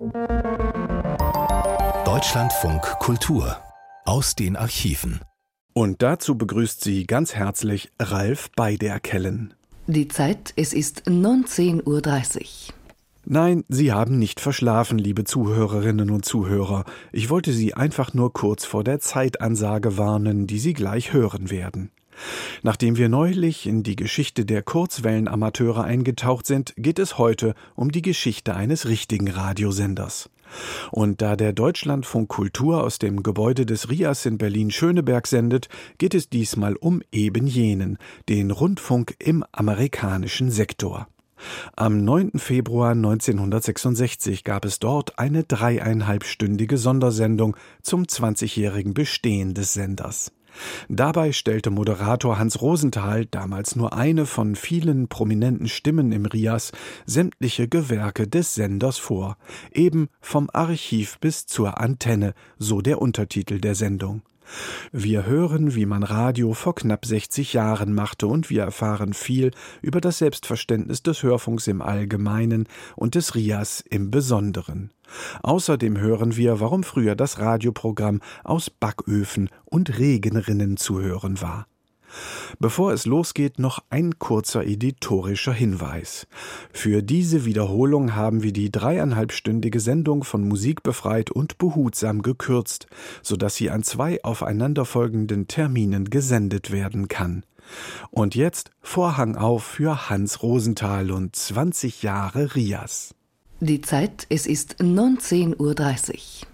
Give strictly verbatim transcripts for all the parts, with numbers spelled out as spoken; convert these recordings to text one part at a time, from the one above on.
Deutschlandfunk Kultur aus den Archiven. Und dazu begrüßt Sie ganz herzlich Ralf Beiderkellen. Die Zeit, es ist neunzehn Uhr dreißig. Nein, Sie haben nicht verschlafen, liebe Zuhörerinnen und Zuhörer. Ich wollte Sie einfach nur kurz vor der Zeitansage warnen, die Sie gleich hören werden. Nachdem wir neulich in die Geschichte der Kurzwellenamateure eingetaucht sind, geht es heute um die Geschichte eines richtigen Radiosenders. Und da der Deutschlandfunk Kultur aus dem Gebäude des R I A S in Berlin-Schöneberg sendet, geht es diesmal um eben jenen, den Rundfunk im amerikanischen Sektor. Am neunten Februar neunzehnhundertsechsundsechzig gab es dort eine dreieinhalbstündige Sondersendung zum zwanzigjährigen Bestehen des Senders. Dabei stellte Moderator Hans Rosenthal, damals nur eine von vielen prominenten Stimmen im R I A S, sämtliche Gewerke des Senders vor, eben vom Archiv bis zur Antenne, so der Untertitel der Sendung. Wir hören, wie man Radio vor knapp sechzig Jahren machte, und wir erfahren viel über das Selbstverständnis des Hörfunks im Allgemeinen und des R I A S im Besonderen. Außerdem hören wir, warum früher das Radioprogramm aus Backöfen und Regenrinnen zu hören war. Bevor es losgeht, noch ein kurzer editorischer Hinweis. Für diese Wiederholung haben wir die dreieinhalbstündige Sendung von Musik befreit und behutsam gekürzt, sodass sie an zwei aufeinanderfolgenden Terminen gesendet werden kann. Und jetzt Vorhang auf für Hans Rosenthal und zwanzig Jahre R I A S. Die Zeit, es ist neunzehn Uhr dreißig.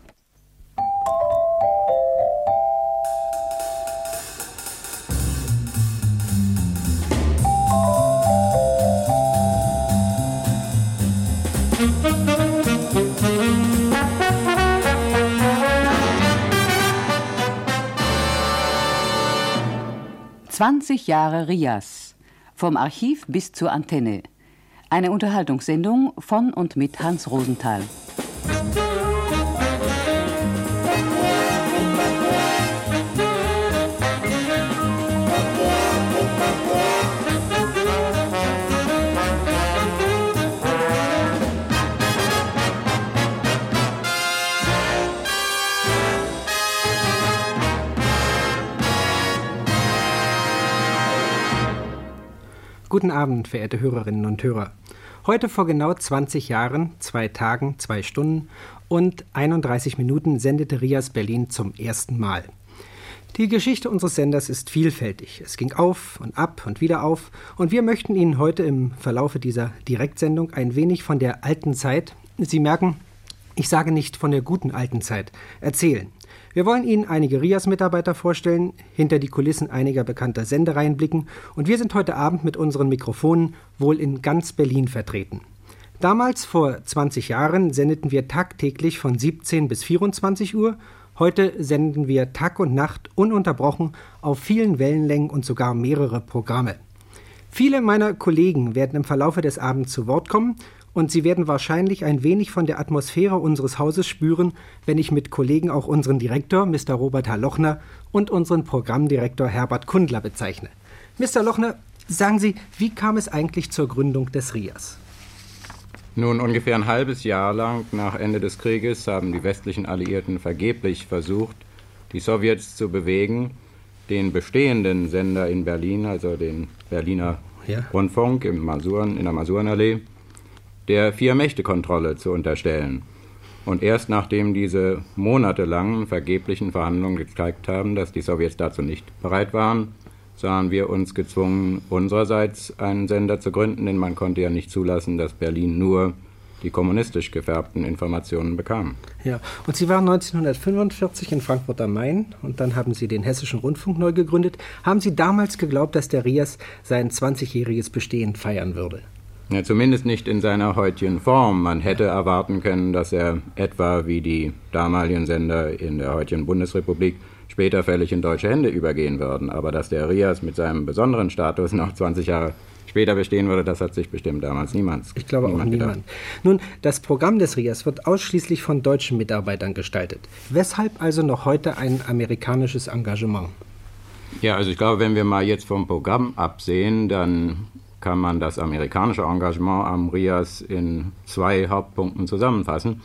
zwanzig Jahre R I A S. Vom Archiv bis zur Antenne. Eine Unterhaltungssendung von und mit Hans Rosenthal. Guten Abend, verehrte Hörerinnen und Hörer. Heute vor genau zwanzig Jahren, zwei Tagen, zwei Stunden und einunddreißig Minuten sendete R I A S Berlin zum ersten Mal. Die Geschichte unseres Senders ist vielfältig. Es ging auf und ab und wieder auf, und wir möchten Ihnen heute im Verlaufe dieser Direktsendung ein wenig von der alten Zeit, Sie merken, ich sage nicht von der guten alten Zeit, erzählen. Wir wollen Ihnen einige R I A S-Mitarbeiter vorstellen, hinter die Kulissen einiger bekannter Sendereien blicken, und wir sind heute Abend mit unseren Mikrofonen wohl in ganz Berlin vertreten. Damals, vor zwanzig Jahren, sendeten wir tagtäglich von siebzehn bis vierundzwanzig Uhr. Heute senden wir Tag und Nacht ununterbrochen auf vielen Wellenlängen und sogar mehrere Programme. Viele meiner Kollegen werden im Verlaufe des Abends zu Wort kommen, und Sie werden wahrscheinlich ein wenig von der Atmosphäre unseres Hauses spüren, wenn ich mit Kollegen auch unseren Direktor, Mister Robert H. Lochner, und unseren Programmdirektor Herbert Kundler bezeichne. Mister Lochner, sagen Sie, wie kam es eigentlich zur Gründung des R I A S? Nun, ungefähr ein halbes Jahr lang nach Ende des Krieges haben die westlichen Alliierten vergeblich versucht, die Sowjets zu bewegen, den bestehenden Sender in Berlin, also den Berliner ja. Rundfunk im Masuren, in der Masurenallee, der Vier-Mächte-Kontrolle zu unterstellen. Und erst nachdem diese monatelangen vergeblichen Verhandlungen gezeigt haben, dass die Sowjets dazu nicht bereit waren, sahen wir uns gezwungen, unsererseits einen Sender zu gründen, denn man konnte ja nicht zulassen, dass Berlin nur die kommunistisch gefärbten Informationen bekam. Ja, und Sie waren neunzehnhundertfünfundvierzig in Frankfurt am Main, und dann haben Sie den Hessischen Rundfunk neu gegründet. Haben Sie damals geglaubt, dass der R I A S sein zwanzigjähriges Bestehen feiern würde? Ja, zumindest nicht in seiner heutigen Form. Man hätte erwarten können, dass er etwa wie die damaligen Sender in der heutigen Bundesrepublik später völlig in deutsche Hände übergehen würden. Aber dass der R I A S mit seinem besonderen Status noch zwanzig Jahre später bestehen würde, das hat sich bestimmt damals niemand Ich glaube niemand auch niemand. Gedacht. Nun, das Programm des R I A S wird ausschließlich von deutschen Mitarbeitern gestaltet. Weshalb also noch heute ein amerikanisches Engagement? Ja, also ich glaube, wenn wir mal jetzt vom Programm absehen, dann kann man das amerikanische Engagement am R I A S in zwei Hauptpunkten zusammenfassen.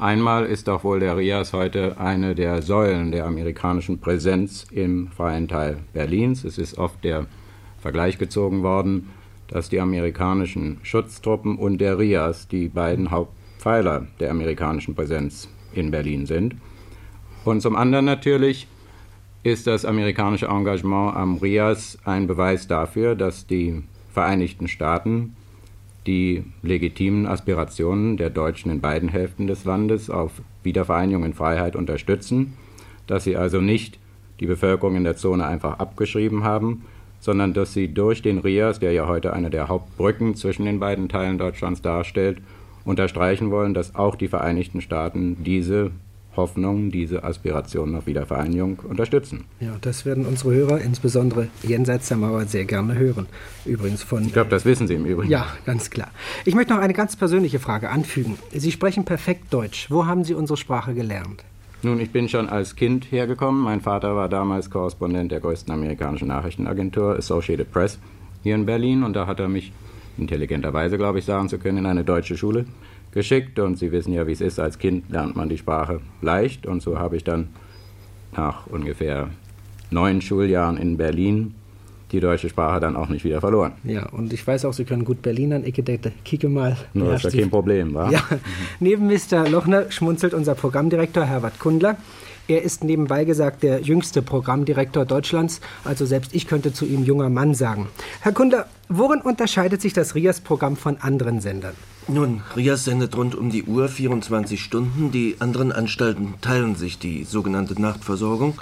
Einmal ist doch wohl der RIAS heute eine der Säulen der amerikanischen Präsenz im freien Teil Berlins. Es ist oft der Vergleich gezogen worden, dass die amerikanischen Schutztruppen und der RIAS die beiden Hauptpfeiler der amerikanischen Präsenz in Berlin sind. Und zum anderen natürlich ist das amerikanische Engagement am RIAS ein Beweis dafür, dass die Vereinigten Staaten die legitimen Aspirationen der Deutschen in beiden Hälften des Landes auf Wiedervereinigung in Freiheit unterstützen, dass sie also nicht die Bevölkerung in der Zone einfach abgeschrieben haben, sondern dass sie durch den RIAS, der ja heute eine der Hauptbrücken zwischen den beiden Teilen Deutschlands darstellt, unterstreichen wollen, dass auch die Vereinigten Staaten diese Hoffnung, diese Aspirationen auf Wiedervereinigung unterstützen. Ja, das werden unsere Hörer, insbesondere jenseits der Mauer, sehr gerne hören. Übrigens von... Ich glaube, das wissen Sie im Übrigen. Ja, ganz klar. Ich möchte noch eine ganz persönliche Frage anfügen. Sie sprechen perfekt Deutsch. Wo haben Sie unsere Sprache gelernt? Nun, ich bin schon als Kind hergekommen. Mein Vater war damals Korrespondent der größten amerikanischen Nachrichtenagentur, Associated Press, hier in Berlin. Und da hat er mich intelligenterweise, glaube ich, sagen zu können, in eine deutsche Schule geschickt. Und Sie wissen ja, wie es ist, als Kind lernt man die Sprache leicht. Und so habe ich dann nach ungefähr neun Schuljahren in Berlin die deutsche Sprache dann auch nicht wieder verloren. Ja, und ich weiß auch, Sie können gut Berlinern. Ich denke, kicke mal. Nur das ist ja kein Problem, wa? Ja. Neben Mister Lochner schmunzelt unser Programmdirektor Herbert Kundler. Er ist nebenbei gesagt der jüngste Programmdirektor Deutschlands, also selbst ich könnte zu ihm junger Mann sagen. Herr Kundler, worin unterscheidet sich das RIAS-Programm von anderen Sendern? Nun, RIAS sendet rund um die Uhr vierundzwanzig Stunden. Die anderen Anstalten teilen sich die sogenannte Nachtversorgung.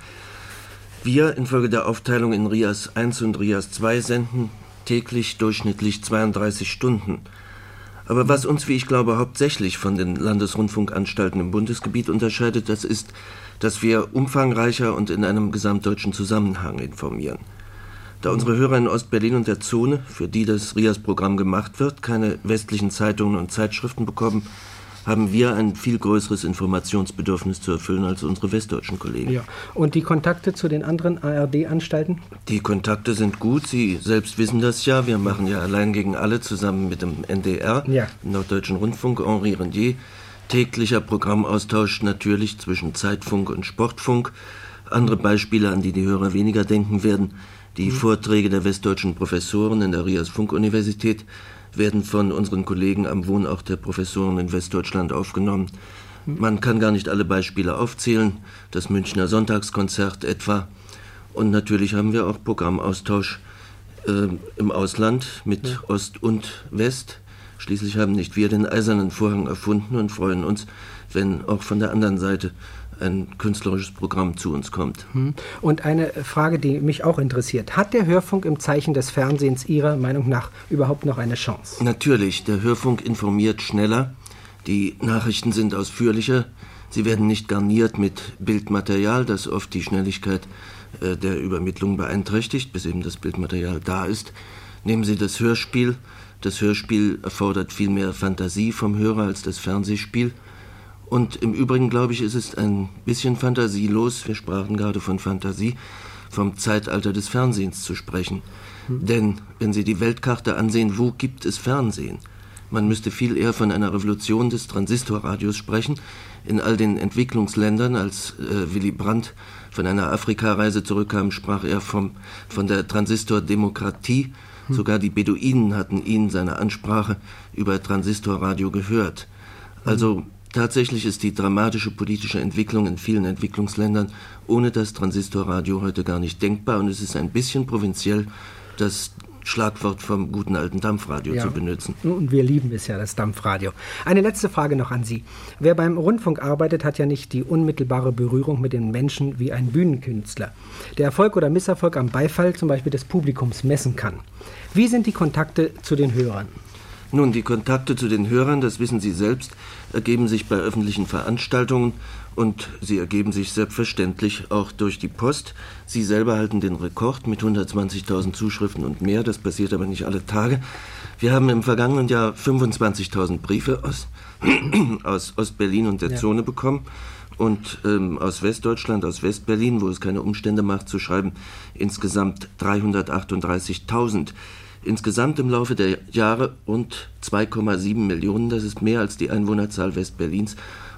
Wir infolge der Aufteilung in RIAS eins und RIAS zwei senden täglich durchschnittlich zweiunddreißig Stunden. Aber was uns, wie ich glaube, hauptsächlich von den Landesrundfunkanstalten im Bundesgebiet unterscheidet, das ist, dass wir umfangreicher und in einem gesamtdeutschen Zusammenhang informieren. Da unsere Hörer in Ostberlin und der Zone, für die das RIAS-Programm gemacht wird, keine westlichen Zeitungen und Zeitschriften bekommen, haben wir ein viel größeres Informationsbedürfnis zu erfüllen als unsere westdeutschen Kollegen. Ja. Und die Kontakte zu den anderen A R D-Anstalten? Die Kontakte sind gut. Sie selbst wissen das ja. Wir machen ja allein gegen alle zusammen mit dem N D R, ja. dem Norddeutschen Rundfunk, Henri Rendier. Täglicher Programmaustausch natürlich zwischen Zeitfunk und Sportfunk. Andere Beispiele, an die die Hörer weniger denken werden. Die mhm. Vorträge der westdeutschen Professoren in der RIAS-Funkuniversität werden von unseren Kollegen am Wohnort der Professoren in Westdeutschland aufgenommen. Man kann gar nicht alle Beispiele aufzählen, das Münchner Sonntagskonzert etwa. Und natürlich haben wir auch Programmaustausch äh, im Ausland mit ja. Ost und West. Schließlich haben nicht wir den Eisernen Vorhang erfunden und freuen uns, wenn auch von der anderen Seite ein künstlerisches Programm zu uns kommt. Und eine Frage, die mich auch interessiert. Hat der Hörfunk im Zeichen des Fernsehens Ihrer Meinung nach überhaupt noch eine Chance? Natürlich, der Hörfunk informiert schneller, die Nachrichten sind ausführlicher, sie werden nicht garniert mit Bildmaterial, das oft die Schnelligkeit äh, der Übermittlung beeinträchtigt, bis eben das Bildmaterial da ist. Nehmen Sie das Hörspiel. Das Hörspiel erfordert viel mehr Fantasie vom Hörer als das Fernsehspiel. Und im Übrigen, glaube ich, ist es ein bisschen fantasielos, wir sprachen gerade von Fantasie, vom Zeitalter des Fernsehens zu sprechen. Hm. Denn wenn Sie die Weltkarte ansehen, wo gibt es Fernsehen? Man müsste viel eher von einer Revolution des Transistorradios sprechen. In all den Entwicklungsländern, als äh, Willy Brandt von einer Afrikareise zurückkam, sprach er vom, von der Transistordemokratie. Hm. Sogar die Beduinen hatten ihn, seine Ansprache, über Transistorradio gehört. Also hm. Tatsächlich ist die dramatische politische Entwicklung in vielen Entwicklungsländern ohne das Transistorradio heute gar nicht denkbar. Und es ist ein bisschen provinziell, das Schlagwort vom guten alten Dampfradio ja. zu benutzen. Und wir lieben es ja, das Dampfradio. Eine letzte Frage noch an Sie. Wer beim Rundfunk arbeitet, hat ja nicht die unmittelbare Berührung mit den Menschen wie ein Bühnenkünstler, der Erfolg oder Misserfolg am Beifall zum Beispiel des Publikums messen kann. Wie sind die Kontakte zu den Hörern? Nun, die Kontakte zu den Hörern, das wissen Sie selbst, ergeben sich bei öffentlichen Veranstaltungen und sie ergeben sich selbstverständlich auch durch die Post. Sie selber halten den Rekord mit hundertzwanzigtausend Zuschriften und mehr, das passiert aber nicht alle Tage. Wir haben im vergangenen Jahr fünfundzwanzigtausend Briefe aus, aus Ostberlin und der ja. Zone bekommen und ähm, aus Westdeutschland, aus Westberlin, wo es keine Umstände macht zu schreiben, insgesamt dreihundertachtunddreißigtausend. Insgesamt im Laufe der Jahre rund zwei Komma sieben Millionen, das ist mehr als die Einwohnerzahl Westberlins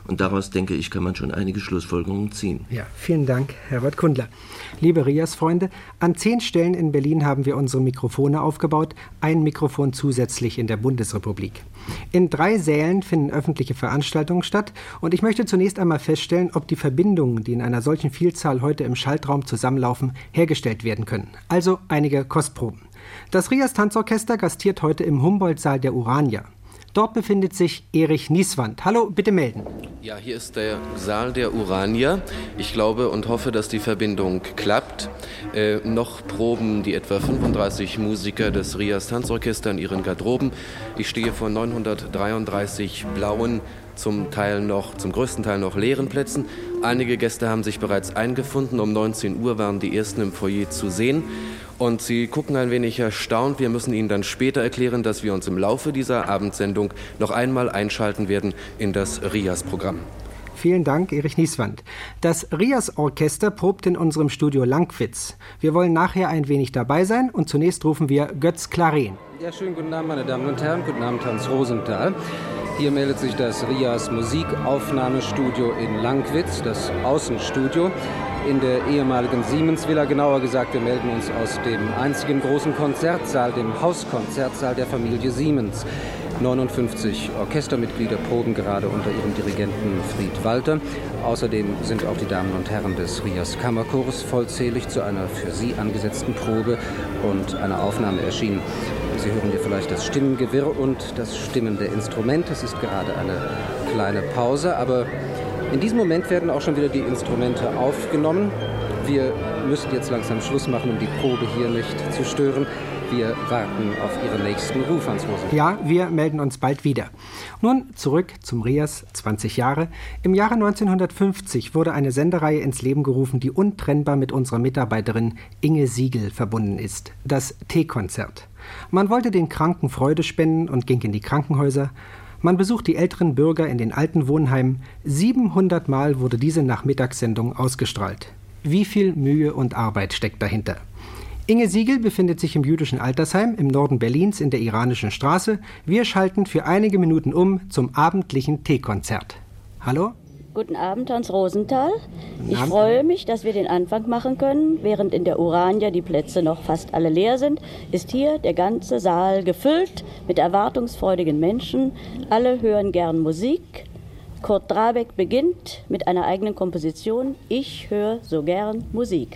Und daraus, denke ich, kann man schon einige Schlussfolgerungen ziehen. Ja, vielen Dank, Herbert Kundler. Liebe Rias-Freunde, an zehn Stellen in Berlin haben wir unsere Mikrofone aufgebaut, ein Mikrofon zusätzlich in der Bundesrepublik. In drei Sälen finden öffentliche Veranstaltungen statt und ich möchte zunächst einmal feststellen, ob die Verbindungen, die in einer solchen Vielzahl heute im Schaltraum zusammenlaufen, hergestellt werden können. Also einige Kostproben. Das Rias Tanzorchester gastiert heute im Humboldt-Saal der Urania. Dort befindet sich Erich Nieswand. Hallo, bitte melden. Ja, hier ist der Saal der Urania. Ich glaube und hoffe, dass die Verbindung klappt. Äh, noch proben die etwa fünfunddreißig Musiker des Rias Tanzorchester in ihren Garderoben. Ich stehe vor neunhundertdreiunddreißig blauen, zum Teil noch, zum größten Teil noch leeren Plätzen. Einige Gäste haben sich bereits eingefunden. Um neunzehn Uhr waren die ersten im Foyer zu sehen. Und sie gucken ein wenig erstaunt. Wir müssen Ihnen dann später erklären, dass wir uns im Laufe dieser Abendsendung noch einmal einschalten werden in das Rias-Programm. Vielen Dank, Erich Nieswand. Das Rias-Orchester probt in unserem Studio Langwitz. Wir wollen nachher ein wenig dabei sein und zunächst rufen wir Götz Claren. Ja, schönen guten Abend, meine Damen und Herren. Guten Abend, Hans Rosenthal. Hier meldet sich das Rias Musikaufnahmestudio in Langwitz, das Außenstudio in der ehemaligen Siemens-Villa. Genauer gesagt, wir melden uns aus dem einzigen großen Konzertsaal, dem Hauskonzertsaal der Familie Siemens. neunundfünfzig Orchestermitglieder proben gerade unter ihrem Dirigenten Fried Walter. Außerdem sind auch die Damen und Herren des Rias Kammerchors vollzählig zu einer für sie angesetzten Probe und einer Aufnahme erschienen. Sie hören hier vielleicht das Stimmengewirr und das Stimmen der Instrumente. Es ist gerade eine kleine Pause, aber in diesem Moment werden auch schon wieder die Instrumente aufgenommen. Wir müssen jetzt langsam Schluss machen, um die Probe hier nicht zu stören. Wir warten auf Ihren nächsten Ruf, Hans Rosenthal. Ja, wir melden uns bald wieder. Nun zurück zum Rias, zwanzig Jahre. Im Jahre neunzehnhundertfünfzig wurde eine Sendereihe ins Leben gerufen, die untrennbar mit unserer Mitarbeiterin Inge Siegel verbunden ist. Das Teekonzert. Man wollte den Kranken Freude spenden und ging in die Krankenhäuser. Man besucht die älteren Bürger in den alten Wohnheimen. siebenhundert Mal wurde diese Nachmittagssendung ausgestrahlt. Wie viel Mühe und Arbeit steckt dahinter? Inge Siegel befindet sich im jüdischen Altersheim im Norden Berlins in der Iranischen Straße. Wir schalten für einige Minuten um zum abendlichen Teekonzert. Hallo? Guten Abend, Hans Rosenthal. Ich freue mich, dass wir den Anfang machen können. Während in der Urania die Plätze noch fast alle leer sind, ist hier der ganze Saal gefüllt mit erwartungsfreudigen Menschen. Alle hören gern Musik. Kurt Drabeck beginnt mit einer eigenen Komposition. Ich höre so gern Musik.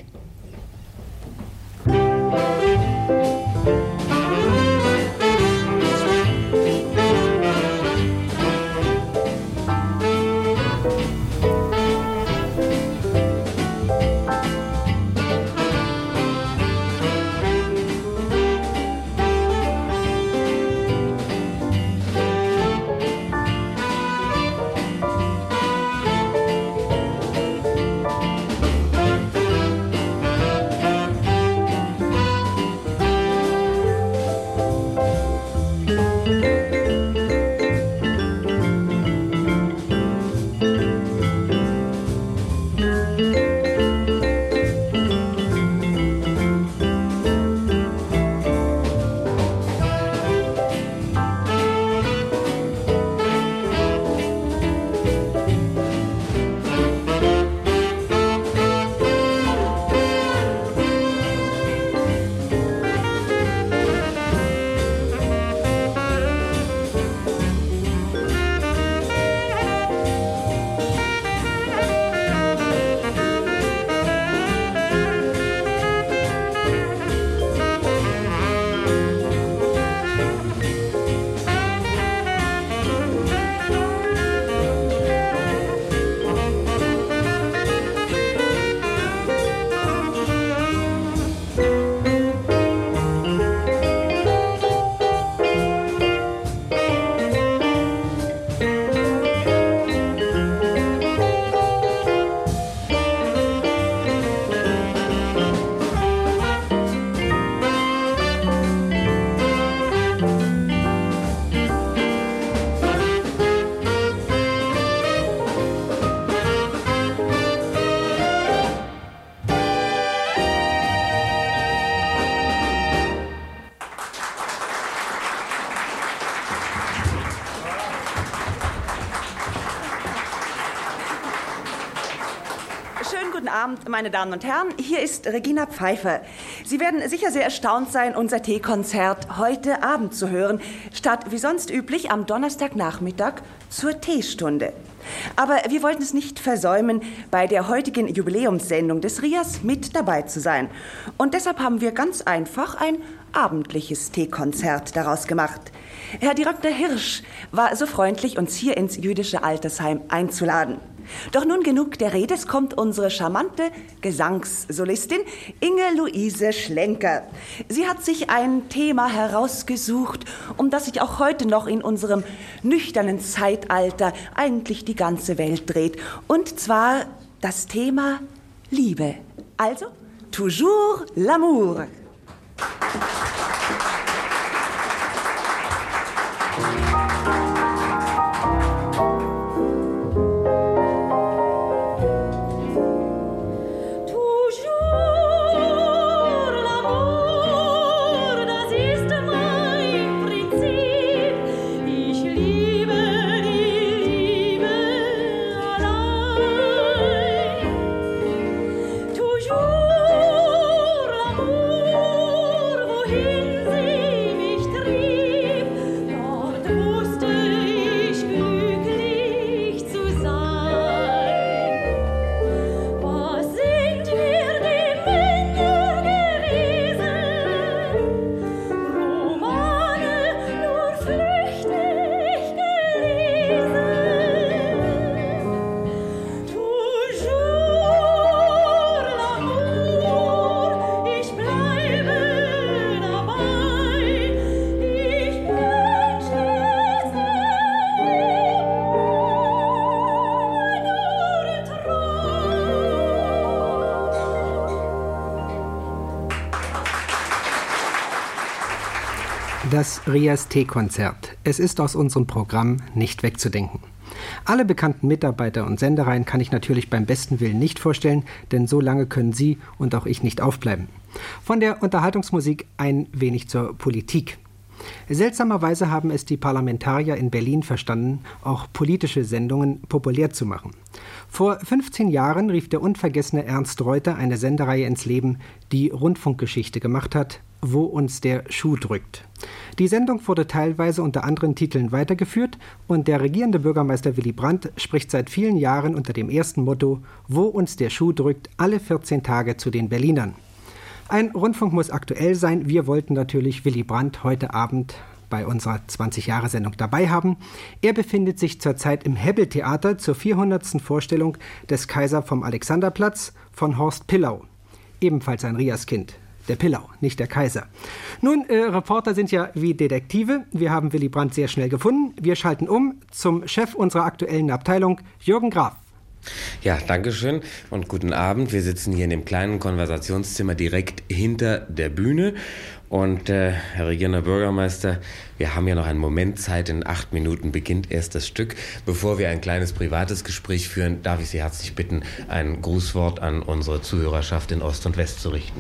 guten Abend, meine Damen und Herren. Hier ist Regina Pfeiffer. Sie werden sicher sehr erstaunt sein, unser Teekonzert heute Abend zu hören, statt wie sonst üblich am Donnerstagnachmittag zur Teestunde. Aber wir wollten es nicht versäumen, bei der heutigen Jubiläumssendung des R I A S mit dabei zu sein. Und deshalb haben wir ganz einfach ein abendliches Teekonzert daraus gemacht. Herr Direktor Hirsch war so freundlich, uns hier ins jüdische Altersheim einzuladen. Doch nun genug der Rede, es kommt unsere charmante Gesangssolistin Inge-Luise Schlenker. Sie hat sich ein Thema herausgesucht, um das sich auch heute noch in unserem nüchternen Zeitalter eigentlich die ganze Welt dreht. Und zwar das Thema Liebe. Also, toujours l'amour. Das R I A S Teekonzert. Es ist aus unserem Programm nicht wegzudenken. Alle bekannten Mitarbeiter und Sendereien kann ich natürlich beim besten Willen nicht vorstellen, denn so lange können Sie und auch ich nicht aufbleiben. Von der Unterhaltungsmusik ein wenig zur Politik. Seltsamerweise haben es die Parlamentarier in Berlin verstanden, auch politische Sendungen populär zu machen. Vor fünfzehn Jahren rief der unvergessene Ernst Reuter eine Sendereihe ins Leben, die Rundfunkgeschichte gemacht hat, Wo uns der Schuh drückt. Die Sendung wurde teilweise unter anderen Titeln weitergeführt und der regierende Bürgermeister Willy Brandt spricht seit vielen Jahren unter dem ersten Motto Wo uns der Schuh drückt alle vierzehn Tage zu den Berlinern. Ein Rundfunk muss aktuell sein. Wir wollten natürlich Willy Brandt heute Abend bei unserer zwanzig-Jahre-Sendung dabei haben. Er befindet sich zurzeit im Hebbel-Theater zur vierhundertsten Vorstellung des Kaiser vom Alexanderplatz von Horst Pillau. Ebenfalls ein R I A S-Kind. Der Pillau, nicht der Kaiser. Nun, äh, Reporter sind ja wie Detektive. Wir haben Willy Brandt sehr schnell gefunden. Wir schalten um zum Chef unserer aktuellen Abteilung, Jürgen Graf. Ja, danke schön und guten Abend. Wir sitzen hier in dem kleinen Konversationszimmer direkt hinter der Bühne. Und äh, Herr regierender Bürgermeister, wir haben ja noch einen Moment Zeit. In acht Minuten beginnt erst das Stück. Bevor wir ein kleines privates Gespräch führen, darf ich Sie herzlich bitten, ein Grußwort an unsere Zuhörerschaft in Ost und West zu richten.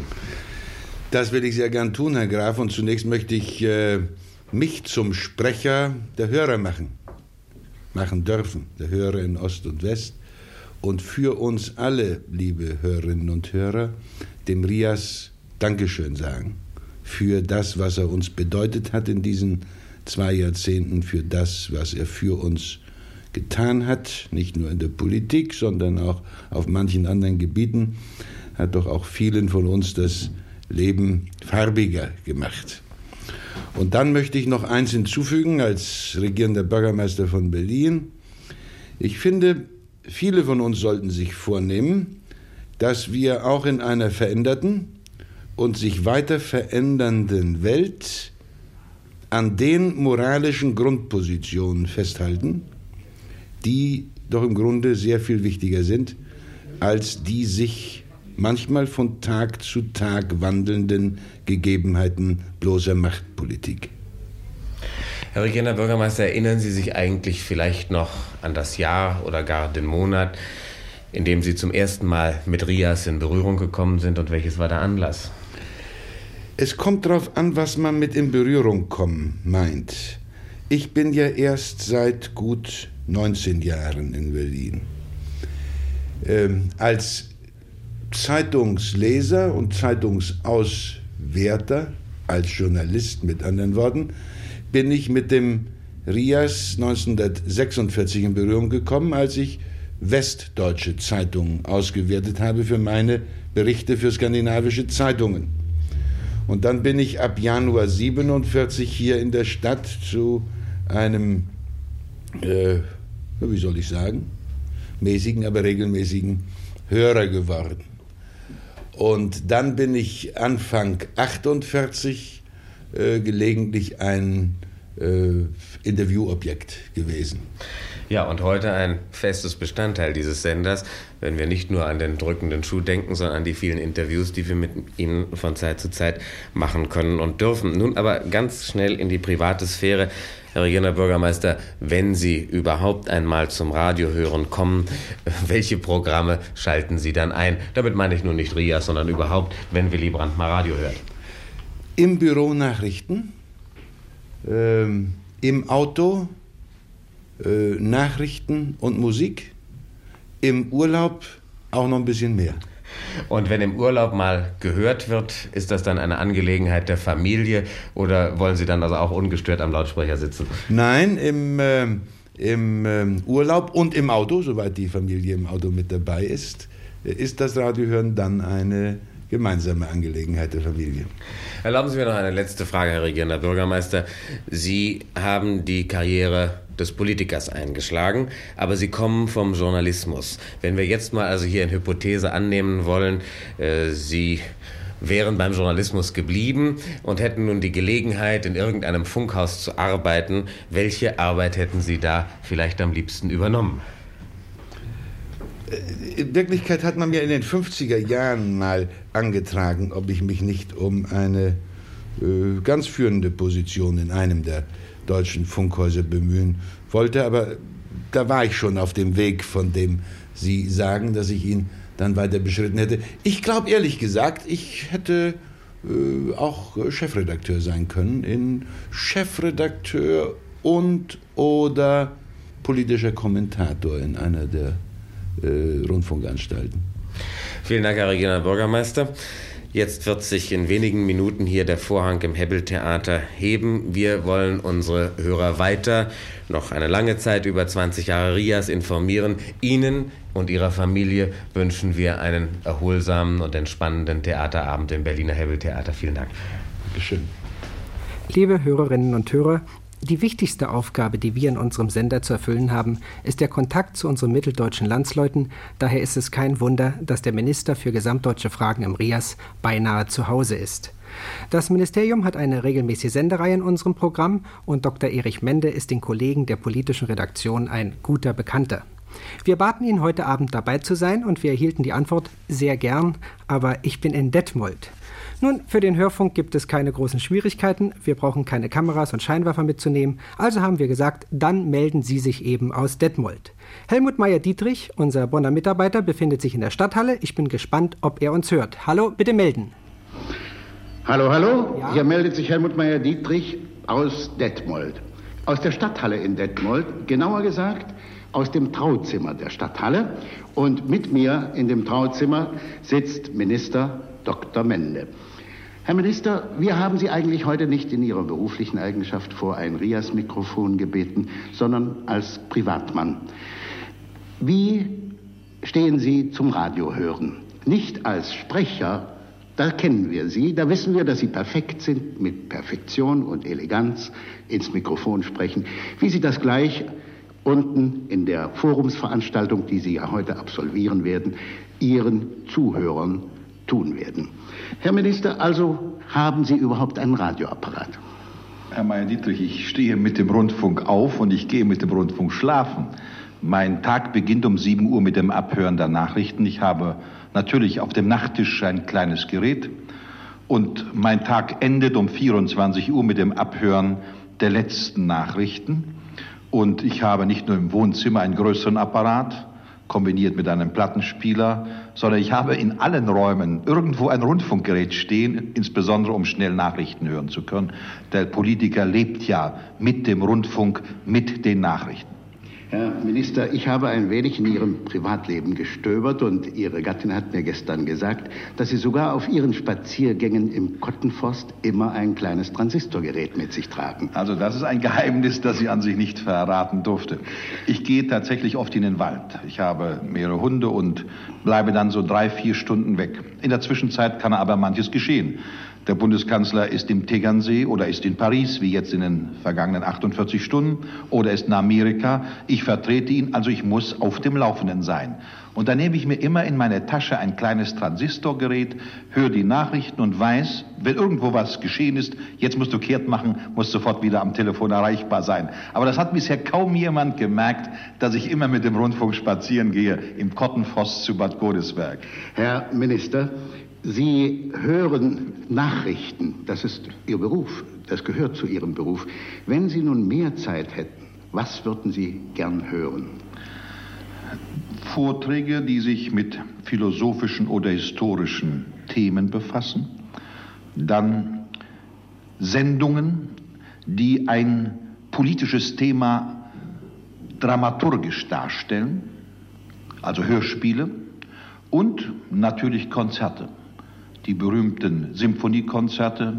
Das will ich sehr gern tun, Herr Graf. Und zunächst möchte ich äh, mich zum Sprecher der Hörer machen. Machen dürfen, der Hörer in Ost und West. Und für uns alle, liebe Hörerinnen und Hörer, dem R I A S Dankeschön sagen. Für das, was er uns bedeutet hat in diesen zwei Jahrzehnten, für das, was er für uns getan hat, nicht nur in der Politik, sondern auch auf manchen anderen Gebieten, hat doch auch vielen von uns das Leben farbiger gemacht. Und dann möchte ich noch eins hinzufügen als regierender Bürgermeister von Berlin. Ich finde, viele von uns sollten sich vornehmen, dass wir auch in einer veränderten und sich weiter verändernden Welt an den moralischen Grundpositionen festhalten, die doch im Grunde sehr viel wichtiger sind als die sich manchmal von Tag zu Tag wandelnden Gegebenheiten bloßer Machtpolitik. Herr regierender Bürgermeister, erinnern Sie sich eigentlich vielleicht noch an das Jahr oder gar den Monat, in dem Sie zum ersten Mal mit R I A S in Berührung gekommen sind, und welches war der Anlass? Es kommt darauf an, was man mit in Berührung kommen meint. Ich bin ja erst seit gut neunzehn Jahren in Berlin. Ähm, als Zeitungsleser und Zeitungsauswerter, als Journalist mit anderen Worten, bin ich mit dem R I A S neunzehnhundertsechsundvierzig in Berührung gekommen, als ich westdeutsche Zeitungen ausgewertet habe für meine Berichte für skandinavische Zeitungen. Und dann bin ich ab Januar siebenundvierzig hier in der Stadt zu einem, äh, wie soll ich sagen, mäßigen, aber regelmäßigen Hörer geworden. Und dann bin ich Anfang achtundvierzig äh, gelegentlich ein äh, Interviewobjekt gewesen. Ja, und heute ein festes Bestandteil dieses Senders, wenn wir nicht nur an den drückenden Schuh denken, sondern an die vielen Interviews, die wir mit Ihnen von Zeit zu Zeit machen können und dürfen. Nun aber ganz schnell in die private Sphäre. Herr Regierender Bürgermeister, wenn Sie überhaupt einmal zum Radiohören kommen, welche Programme schalten Sie dann ein? Damit meine ich nur nicht R I A S, sondern überhaupt, wenn Willy Brandt mal Radio hört. Im Büro Nachrichten, ähm, im Auto äh, Nachrichten und Musik, im Urlaub auch noch ein bisschen mehr. Und wenn im Urlaub mal gehört wird, ist das dann eine Angelegenheit der Familie oder wollen Sie dann also auch ungestört am Lautsprecher sitzen? Nein, im, äh, im äh, Urlaub und im Auto, soweit die Familie im Auto mit dabei ist, ist das Radiohören dann eine gemeinsame Angelegenheit der Familie. Erlauben Sie mir noch eine letzte Frage, Herr Regierender Bürgermeister. Sie haben die Karriere des Politikers eingeschlagen, aber Sie kommen vom Journalismus. Wenn wir jetzt mal also hier eine Hypothese annehmen wollen, äh, Sie wären beim Journalismus geblieben und hätten nun die Gelegenheit, in irgendeinem Funkhaus zu arbeiten, welche Arbeit hätten Sie da vielleicht am liebsten übernommen? In Wirklichkeit hat man mir in den fünfziger Jahren mal angetragen, ob ich mich nicht um eine äh, ganz führende Position in einem der deutschen Funkhäuser bemühen wollte, aber da war ich schon auf dem Weg, von dem Sie sagen, dass ich ihn dann weiter beschritten hätte. Ich glaube ehrlich gesagt, ich hätte äh, auch Chefredakteur sein können, in Chefredakteur und oder politischer Kommentator in einer der äh, Rundfunkanstalten. Vielen Dank, Herr Regierender Bürgermeister. Jetzt wird sich in wenigen Minuten hier der Vorhang im Hebbel-Theater heben. Wir wollen unsere Hörer weiter noch eine lange Zeit über zwanzig Jahre R I A S informieren. Ihnen und Ihrer Familie wünschen wir einen erholsamen und entspannenden Theaterabend im Berliner Hebbel-Theater. Vielen Dank. Dankeschön. Liebe Hörerinnen und Hörer, die wichtigste Aufgabe, die wir in unserem Sender zu erfüllen haben, ist der Kontakt zu unseren mitteldeutschen Landsleuten. Daher ist es kein Wunder, dass der Minister für gesamtdeutsche Fragen im R I A S beinahe zu Hause ist. Das Ministerium hat eine regelmäßige Sendereihe in unserem Programm und Doktor Erich Mende ist den Kollegen der politischen Redaktion ein guter Bekannter. Wir baten ihn, heute Abend dabei zu sein und wir erhielten die Antwort, sehr gern, aber ich bin in Detmold. Nun, für den Hörfunk gibt es keine großen Schwierigkeiten. Wir brauchen keine Kameras und Scheinwerfer mitzunehmen. Also haben wir gesagt, dann melden Sie sich eben aus Detmold. Helmut Meyer-Dietrich, unser Bonner Mitarbeiter, befindet sich in der Stadthalle. Ich bin gespannt, ob er uns hört. Hallo, bitte melden. Hallo, hallo. Ja? Hier meldet sich Helmut Meyer-Dietrich aus Detmold. Aus der Stadthalle in Detmold, genauer gesagt aus dem Trauzimmer der Stadthalle. Und mit mir in dem Trauzimmer sitzt Minister Doktor Mende. Herr Minister, wir haben Sie eigentlich heute nicht in Ihrer beruflichen Eigenschaft vor ein R I A S-Mikrofon gebeten, sondern als Privatmann. Wie stehen Sie zum Radiohören? Nicht als Sprecher, da kennen wir Sie, da wissen wir, dass Sie perfekt sind, mit Perfektion und Eleganz ins Mikrofon sprechen. Wie Sie das gleich unten in der Forumsveranstaltung, die Sie ja heute absolvieren werden, Ihren Zuhörern tun werden. Herr Minister, also haben Sie überhaupt einen Radioapparat? Herr Meyer-Dietrich, ich stehe mit dem Rundfunk auf und ich gehe mit dem Rundfunk schlafen. Mein Tag beginnt um sieben Uhr mit dem Abhören der Nachrichten. Ich habe natürlich auf dem Nachttisch ein kleines Gerät und mein Tag endet um vierundzwanzig Uhr mit dem Abhören der letzten Nachrichten. Und ich habe nicht nur im Wohnzimmer einen größeren Apparat, kombiniert mit einem Plattenspieler, sondern ich habe in allen Räumen irgendwo ein Rundfunkgerät stehen, insbesondere um schnell Nachrichten hören zu können. Der Politiker lebt ja mit dem Rundfunk, mit den Nachrichten. Herr Minister, ich habe ein wenig in Ihrem Privatleben gestöbert und Ihre Gattin hat mir gestern gesagt, dass Sie sogar auf Ihren Spaziergängen im Kottenforst immer ein kleines Transistorgerät mit sich tragen. Also das ist ein Geheimnis, das sie an sich nicht verraten durfte. Ich gehe tatsächlich oft in den Wald. Ich habe mehrere Hunde und bleibe dann so drei, vier Stunden weg. In der Zwischenzeit kann aber manches geschehen. Der Bundeskanzler ist im Tegernsee oder ist in Paris, wie jetzt in den vergangenen achtundvierzig Stunden, oder ist in Amerika. Ich vertrete ihn, also ich muss auf dem Laufenden sein. Und dann nehme ich mir immer in meine Tasche ein kleines Transistorgerät, höre die Nachrichten und weiß, wenn irgendwo was geschehen ist, jetzt musst du kehrt machen, musst sofort wieder am Telefon erreichbar sein. Aber das hat bisher kaum jemand gemerkt, dass ich immer mit dem Rundfunk spazieren gehe, im Kottenforst zu Bad Godesberg. Herr Minister, Sie hören Nachrichten, das ist Ihr Beruf, das gehört zu Ihrem Beruf. Wenn Sie nun mehr Zeit hätten, was würden Sie gern hören? Vorträge, die sich mit philosophischen oder historischen Themen befassen. Dann Sendungen, die ein politisches Thema dramaturgisch darstellen, also Hörspiele. Und natürlich Konzerte. Die berühmten Symphoniekonzerte,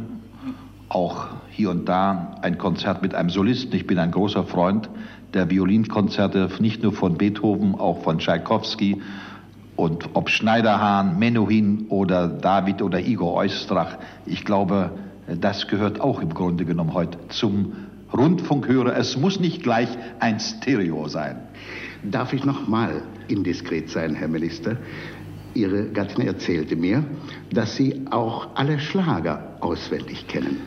auch hier und da ein Konzert mit einem Solisten. Ich bin ein großer Freund der Violinkonzerte, nicht nur von Beethoven, auch von Tschaikowski. Und ob Schneiderhahn, Menuhin oder David oder Igor Oistrach, ich glaube, das gehört auch im Grunde genommen heute zum Rundfunkhörer. Es muss nicht gleich ein Stereo sein. Darf ich noch mal indiskret sein, Herr Minister? Ihre Gattin erzählte mir, dass Sie auch alle Schlager auswendig kennen.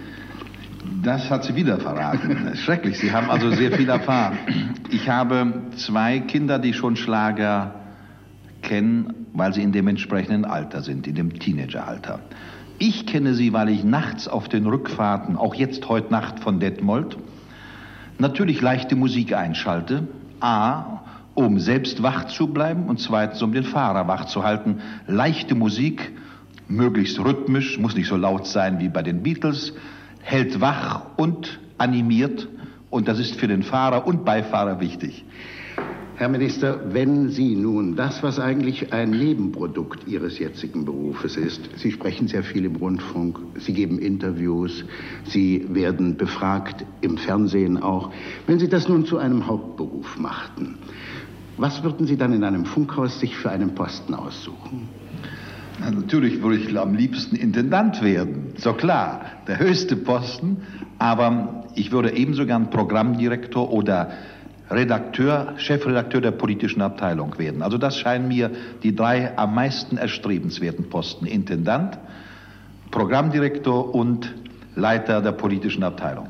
Das hat sie wieder verraten. Schrecklich, Sie haben also sehr viel erfahren. Ich habe zwei Kinder, die schon Schlager kennen, weil sie in dem entsprechenden Alter sind, in dem Teenageralter. Ich kenne sie, weil ich nachts auf den Rückfahrten, auch jetzt heute Nacht von Detmold, natürlich leichte Musik einschalte. A, um selbst wach zu bleiben und zweitens, um den Fahrer wach zu halten. Leichte Musik, möglichst rhythmisch, muss nicht so laut sein wie bei den Beatles, hält wach und animiert und das ist für den Fahrer und Beifahrer wichtig. Herr Minister, wenn Sie nun das, was eigentlich ein Nebenprodukt Ihres jetzigen Berufes ist, Sie sprechen sehr viel im Rundfunk, Sie geben Interviews, Sie werden befragt, im Fernsehen auch. Wenn Sie das nun zu einem Hauptberuf machten, was würden Sie dann in einem Funkhaus sich für einen Posten aussuchen? Na, natürlich würde ich am liebsten Intendant werden, so klar, der höchste Posten, aber ich würde ebenso gern Programmdirektor oder Redakteur, Chefredakteur der politischen Abteilung werden. Also das scheinen mir die drei am meisten erstrebenswerten Posten. Intendant, Programmdirektor und Leiter der politischen Abteilung.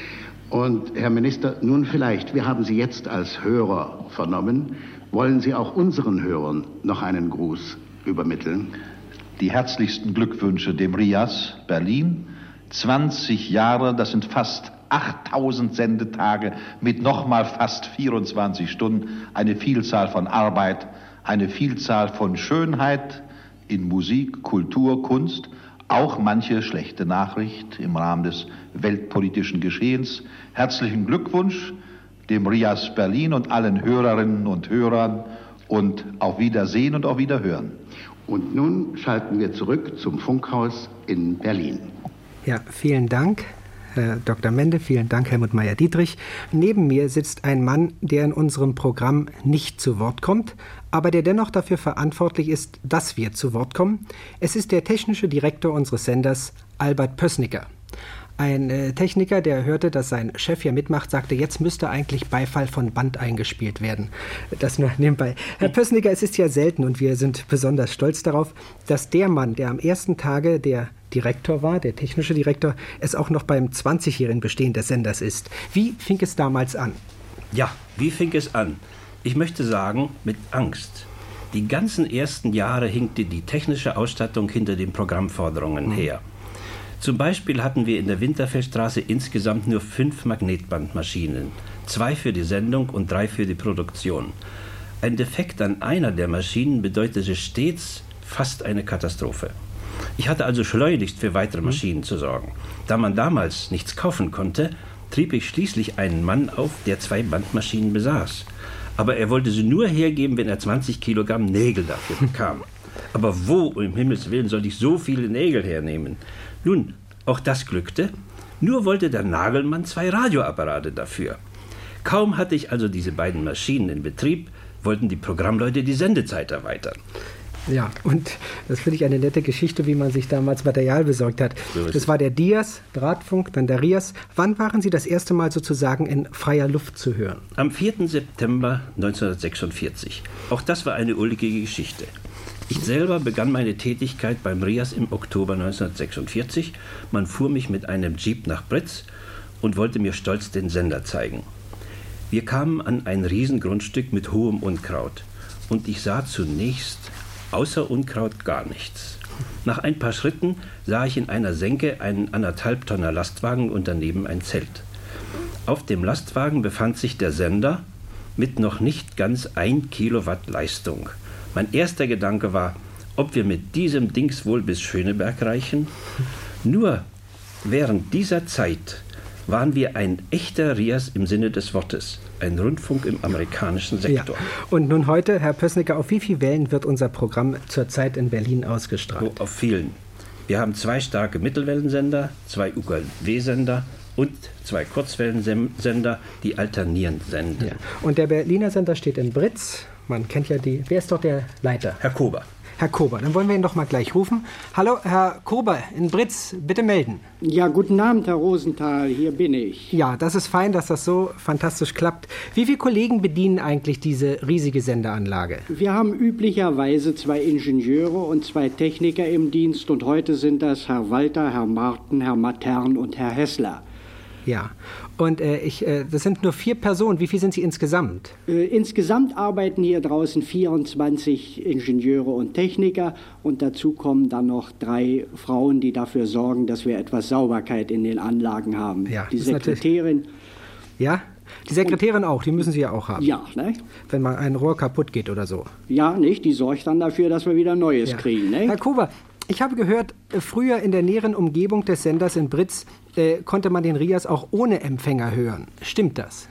Und Herr Minister, nun vielleicht, wir haben Sie jetzt als Hörer vernommen. Wollen Sie auch unseren Hörern noch einen Gruß übermitteln? Die herzlichsten Glückwünsche dem RIAS Berlin. zwanzig Jahre, das sind fast achttausend Sendetage mit nochmal fast vierundzwanzig Stunden. Eine Vielzahl von Arbeit, eine Vielzahl von Schönheit in Musik, Kultur, Kunst. Auch manche schlechte Nachricht im Rahmen des weltpolitischen Geschehens. Herzlichen Glückwunsch dem RIAS Berlin und allen Hörerinnen und Hörern und auf Wiedersehen und auf Wiederhören. Und nun schalten wir zurück zum Funkhaus in Berlin. Ja, vielen Dank, Herr Doktor Mende, vielen Dank, Helmut Meyer-Dietrich. Neben mir sitzt ein Mann, der in unserem Programm nicht zu Wort kommt, aber der dennoch dafür verantwortlich ist, dass wir zu Wort kommen. Es ist der technische Direktor unseres Senders, Albert Pößnicker. Ein äh, Techniker, der hörte, dass sein Chef hier mitmacht, sagte, jetzt müsste eigentlich Beifall von Band eingespielt werden. Das nur nebenbei. Herr Pößnicker, es ist ja selten und wir sind besonders stolz darauf, dass der Mann, der am ersten Tage der Direktor war, der technische Direktor, es auch noch beim zwanzigjährigen Bestehen des Senders ist. Wie fing es damals an? Ja, wie fing es an? Ich möchte sagen, mit Angst. Die ganzen ersten Jahre hinkte die technische Ausstattung hinter den Programmforderungen mhm. her. Zum Beispiel hatten wir in der Winterfeldstraße insgesamt nur fünf Magnetbandmaschinen, zwei für die Sendung und drei für die Produktion. Ein Defekt an einer der Maschinen bedeutete stets fast eine Katastrophe. Ich hatte also schleunigst für weitere Maschinen zu sorgen. Da man damals nichts kaufen konnte, trieb ich schließlich einen Mann auf, der zwei Bandmaschinen besaß. Aber er wollte sie nur hergeben, wenn er zwanzig Kilogramm Nägel dafür bekam. Aber wo, um Himmels Willen, soll ich so viele Nägel hernehmen? Nun, auch das glückte. Nur wollte der Nagelmann zwei Radioapparate dafür. Kaum hatte ich also diese beiden Maschinen in Betrieb, wollten die Programmleute die Sendezeit erweitern. Ja, und das finde ich eine nette Geschichte, wie man sich damals Material besorgt hat. Das war der Dias, Drahtfunk, dann der Rias. Wann waren Sie das erste Mal sozusagen in freier Luft zu hören? Am vierten September neunzehnhundertsechsundvierzig. Auch das war eine ulkige Geschichte. Ich selber begann meine Tätigkeit beim Rias im Oktober neunzehnhundertsechsundvierzig. Man fuhr mich mit einem Jeep nach Britz und wollte mir stolz den Sender zeigen. Wir kamen an ein Riesengrundstück mit hohem Unkraut. Und ich sah zunächst außer Unkraut gar nichts. Nach ein paar Schritten sah ich in einer Senke einen anderthalb Tonner Lastwagen und daneben ein Zelt. Auf dem Lastwagen befand sich der Sender mit noch nicht ganz ein Kilowatt Leistung. Mein erster Gedanke war, ob wir mit diesem Dings wohl bis Schöneberg reichen. Nur während dieser Zeit waren wir ein echter Rias im Sinne des Wortes. Ein Rundfunk im amerikanischen Sektor. Ja. Und nun heute, Herr Pößnecker, auf wie viele Wellen wird unser Programm zurzeit in Berlin ausgestrahlt? Oh, auf vielen. Wir haben zwei starke Mittelwellensender, zwei U K W-Sender und zwei Kurzwellensender, die alternierend senden. Ja. Und der Berliner Sender steht in Britz. Man kennt ja die... Wer ist doch der Leiter? Herr Kober. Herr Kober, dann wollen wir ihn doch mal gleich rufen. Hallo, Herr Kober in Britz, bitte melden. Ja, guten Abend, Herr Rosenthal, hier bin ich. Ja, das ist fein, dass das so fantastisch klappt. Wie viele Kollegen bedienen eigentlich diese riesige Sendeanlage? Wir haben üblicherweise zwei Ingenieure und zwei Techniker im Dienst und heute sind das Herr Walter, Herr Marten, Herr Matern und Herr Hessler. Ja, und äh, ich, äh, das sind nur vier Personen. Wie viel sind Sie insgesamt? Äh, insgesamt arbeiten hier draußen vierundzwanzig Ingenieure und Techniker und dazu kommen dann noch drei Frauen, die dafür sorgen, dass wir etwas Sauberkeit in den Anlagen haben. Ja, die Sekretärin. Ja, die Sekretärin auch, die müssen Sie ja auch haben. Ja, ne? Wenn mal ein Rohr kaputt geht oder so. Ja, nicht? Die sorgt dann dafür, dass wir wieder Neues ja. kriegen, ne? Herr Kober, ich habe gehört, früher in der näheren Umgebung des Senders in Britz äh, konnte man den Rias auch ohne Empfänger hören. Stimmt das?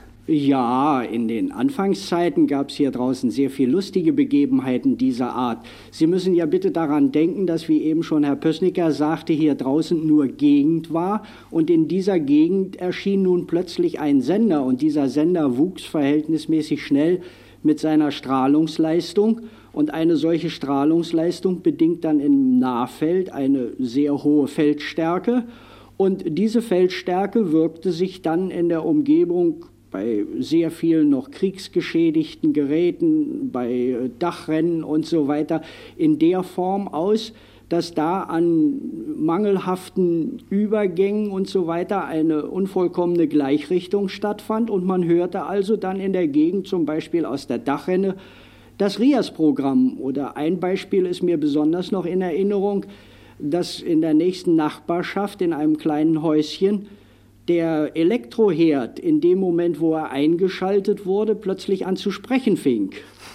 Ja, in den Anfangszeiten gab es hier draußen sehr viel lustige Begebenheiten dieser Art. Sie müssen ja bitte daran denken, dass, wie eben schon Herr Pößnecker sagte, hier draußen nur Gegend war. Und in dieser Gegend erschien nun plötzlich ein Sender. Und dieser Sender wuchs verhältnismäßig schnell mit seiner Strahlungsleistung. Und eine solche Strahlungsleistung bedingt dann im Nahfeld eine sehr hohe Feldstärke. Und diese Feldstärke wirkte sich dann in der Umgebung bei sehr vielen noch kriegsgeschädigten Geräten, bei Dachrennen und so weiter in der Form aus, dass da an mangelhaften Übergängen und so weiter eine unvollkommene Gleichrichtung stattfand. Und man hörte also dann in der Gegend, zum Beispiel aus der Dachrenne, das Rias-Programm. Oder ein Beispiel ist mir besonders noch in Erinnerung, dass in der nächsten Nachbarschaft in einem kleinen Häuschen der Elektroherd in dem Moment, wo er eingeschaltet wurde, plötzlich an zu sprechen fing.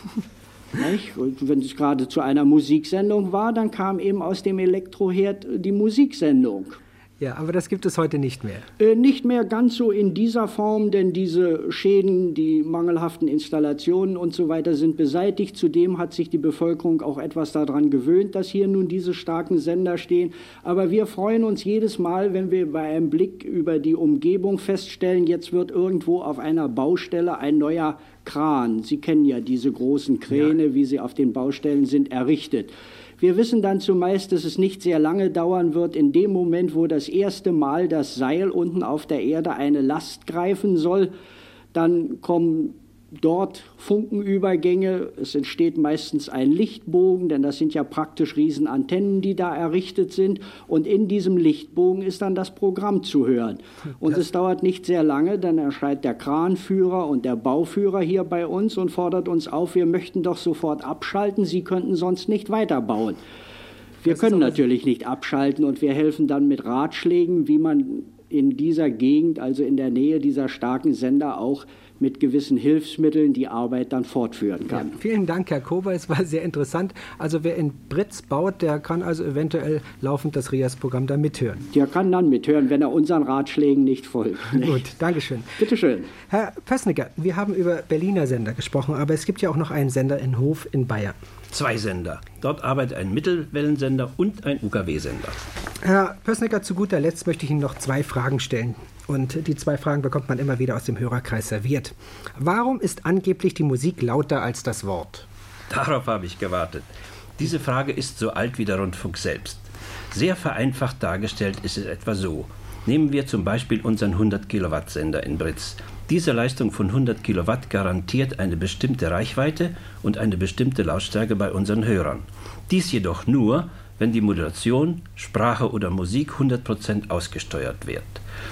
Und wenn es gerade zu einer Musiksendung war, dann kam eben aus dem Elektroherd die Musiksendung. Ja, aber das gibt es heute nicht mehr. Äh, nicht mehr ganz so in dieser Form, denn diese Schäden, die mangelhaften Installationen und so weiter sind beseitigt. Zudem hat sich die Bevölkerung auch etwas daran gewöhnt, dass hier nun diese starken Sender stehen. Aber wir freuen uns jedes Mal, wenn wir bei einem Blick über die Umgebung feststellen, jetzt wird irgendwo auf einer Baustelle ein neuer Kran. Sie kennen ja diese großen Kräne, ja, wie sie auf den Baustellen sind, errichtet. Wir wissen dann zumeist, dass es nicht sehr lange dauern wird, in dem Moment, wo das erste Mal das Seil unten auf der Erde eine Last greifen soll, dann kommen dort Funkenübergänge, es entsteht meistens ein Lichtbogen, denn das sind ja praktisch Riesenantennen, die da errichtet sind, und in diesem Lichtbogen ist dann das Programm zu hören. Und es dauert nicht sehr lange, dann erscheint der Kranführer und der Bauführer hier bei uns und fordert uns auf, wir möchten doch sofort abschalten, Sie könnten sonst nicht weiterbauen. Wir können natürlich nicht abschalten und wir helfen dann mit Ratschlägen, wie man in dieser Gegend, also in der Nähe dieser starken Sender, auch mit gewissen Hilfsmitteln die Arbeit dann fortführen kann. Ja, vielen Dank, Herr Kober, es war sehr interessant. Also wer in Britz baut, der kann also eventuell laufend das RIAS-Programm da mithören. Der kann dann mithören, wenn er unseren Ratschlägen nicht folgt. Gut, Dankeschön. Bitte schön. Herr Pößnecker, wir haben über Berliner Sender gesprochen, aber es gibt ja auch noch einen Sender in Hof in Bayern. Zwei Sender. Dort arbeitet ein Mittelwellensender und ein U K W-Sender. Herr Pößnecker, zu guter Letzt möchte ich Ihnen noch zwei Fragen stellen. Und die zwei Fragen bekommt man immer wieder aus dem Hörerkreis serviert. Warum ist angeblich die Musik lauter als das Wort? Darauf habe ich gewartet. Diese Frage ist so alt wie der Rundfunk selbst. Sehr vereinfacht dargestellt ist es etwa so. Nehmen wir zum Beispiel unseren hundert Kilowatt Sender in Britz. Diese Leistung von hundert Kilowatt garantiert eine bestimmte Reichweite und eine bestimmte Lautstärke bei unseren Hörern. Dies jedoch nur, wenn die Modulation, Sprache oder Musik hundert Prozent ausgesteuert wird.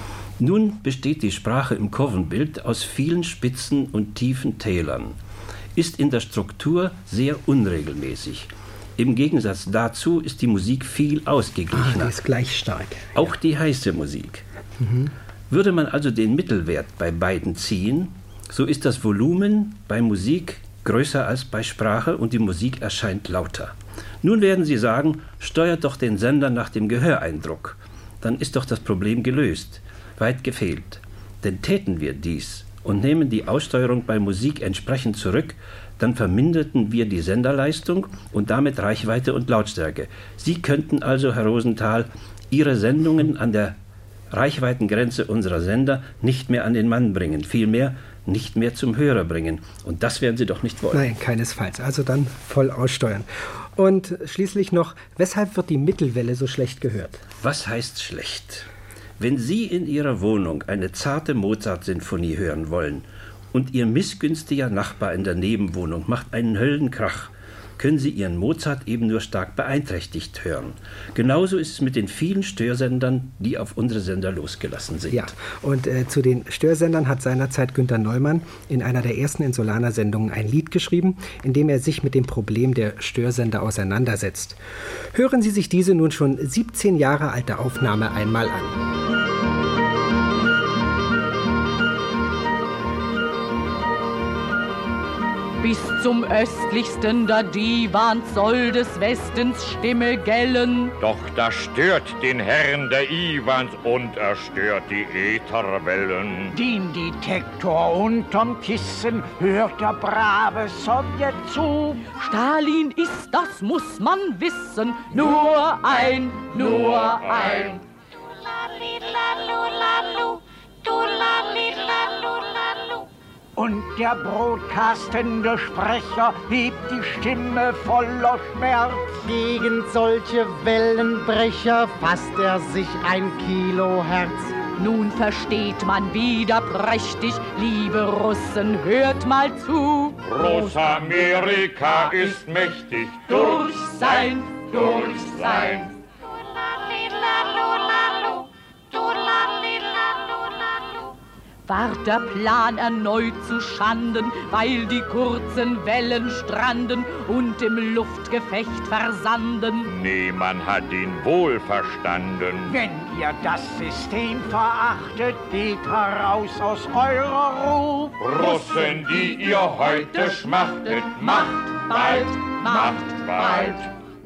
Nun besteht die Sprache im Kurvenbild aus vielen spitzen und tiefen Tälern, ist in der Struktur sehr unregelmäßig. Im Gegensatz dazu ist die Musik viel ausgeglichener. Ah, die ist gleich stark. Auch die heiße Musik. Mhm. Würde man also den Mittelwert bei beiden ziehen, so ist das Volumen bei Musik größer als bei Sprache und die Musik erscheint lauter. Nun werden Sie sagen, steuert doch den Sender nach dem Gehöreindruck. Dann ist doch das Problem gelöst. Weit gefehlt. Denn täten wir dies und nehmen die Aussteuerung bei Musik entsprechend zurück, dann verminderten wir die Senderleistung und damit Reichweite und Lautstärke. Sie könnten also, Herr Rosenthal, Ihre Sendungen an der Reichweitengrenze unserer Sender nicht mehr an den Mann bringen, vielmehr nicht mehr zum Hörer bringen. Und das werden Sie doch nicht wollen. Nein, keinesfalls. Also dann voll aussteuern. Und schließlich noch, weshalb wird die Mittelwelle so schlecht gehört? Was heißt schlecht? Wenn Sie in Ihrer Wohnung eine zarte Mozart-Sinfonie hören wollen und Ihr missgünstiger Nachbar in der Nebenwohnung macht einen Höllenkrach, können Sie Ihren Mozart eben nur stark beeinträchtigt hören. Genauso ist es mit den vielen Störsendern, die auf unsere Sender losgelassen sind. Ja, und äh, zu den Störsendern hat seinerzeit Günter Neumann in einer der ersten Insulaner-Sendungen ein Lied geschrieben, in dem er sich mit dem Problem der Störsender auseinandersetzt. Hören Sie sich diese nun schon siebzehn Jahre alte Aufnahme einmal an. Bis zum östlichsten der Divan soll des Westens Stimme gellen. Doch das stört den Herrn der Iwans und er stört die Ätherwellen. Den Detektor unterm Kissen hört der brave Sowjet zu. Stalin ist, das muss man wissen, nur ein, nur ein. Und der broadcastende Sprecher hebt die Stimme voller Schmerz. Gegen solche Wellenbrecher fasst er sich ein Kilohertz. Nun versteht man wieder prächtig, liebe Russen, hört mal zu. Großamerika ist mächtig, durch sein, durch sein. Ward der Plan erneut zu Schanden, weil die kurzen Wellen stranden und im Luftgefecht versanden? Nee, man hat ihn wohl verstanden. Wenn ihr das System verachtet, geht heraus aus eurer Ruhe. Russen, die ihr heute schmachtet, macht bald, macht bald.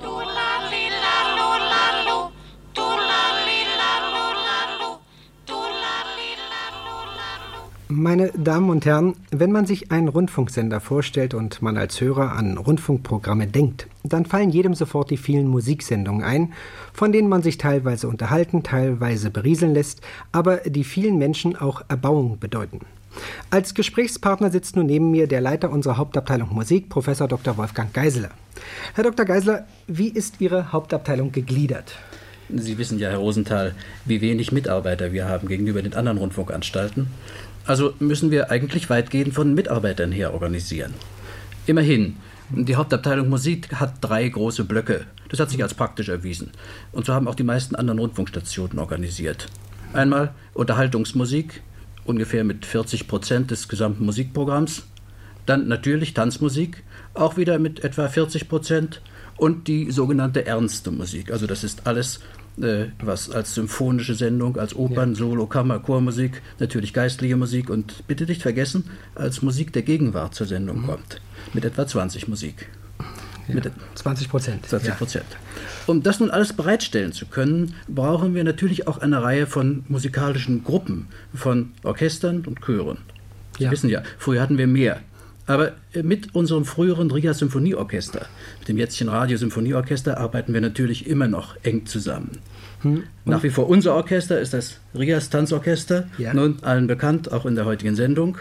Meine Damen und Herren, wenn man sich einen Rundfunksender vorstellt und man als Hörer an Rundfunkprogramme denkt, dann fallen jedem sofort die vielen Musiksendungen ein, von denen man sich teilweise unterhalten, teilweise berieseln lässt, aber die vielen Menschen auch Erbauung bedeuten. Als Gesprächspartner sitzt nun neben mir der Leiter unserer Hauptabteilung Musik, Professor Doktor Wolfgang Geisler. Herr Doktor Geisler, wie ist Ihre Hauptabteilung gegliedert? Sie wissen ja, Herr Rosenthal, wie wenig Mitarbeiter wir haben gegenüber den anderen Rundfunkanstalten. Also müssen wir eigentlich weitgehend von Mitarbeitern her organisieren. Immerhin, die Hauptabteilung Musik hat drei große Blöcke. Das hat sich als praktisch erwiesen. Und so haben auch die meisten anderen Rundfunkstationen organisiert. Einmal Unterhaltungsmusik, ungefähr mit vierzig Prozent des gesamten Musikprogramms. Dann natürlich Tanzmusik, auch wieder mit etwa vierzig Prozent. Und die sogenannte ernste Musik. Also das ist alles, äh, was als symphonische Sendung, als Opern, ja. Solo, Kammer, Chormusik, natürlich geistliche Musik und bitte nicht vergessen, als Musik der Gegenwart zur Sendung mhm. kommt. Mit etwa zwanzig Musik. Ja, mit zwanzig Prozent. zwanzig Prozent. Ja. Um das nun alles bereitstellen zu können, brauchen wir natürlich auch eine Reihe von musikalischen Gruppen, von Orchestern und Chören. Sie ja. wissen ja, früher hatten wir mehr. Aber mit unserem früheren Rias Symphonieorchester, mit dem jetzigen Radio-Symphonieorchester, arbeiten wir natürlich immer noch eng zusammen. Hm. Nach wie vor unser Orchester ist das Rias Tanzorchester, ja. nun allen bekannt, auch in der heutigen Sendung.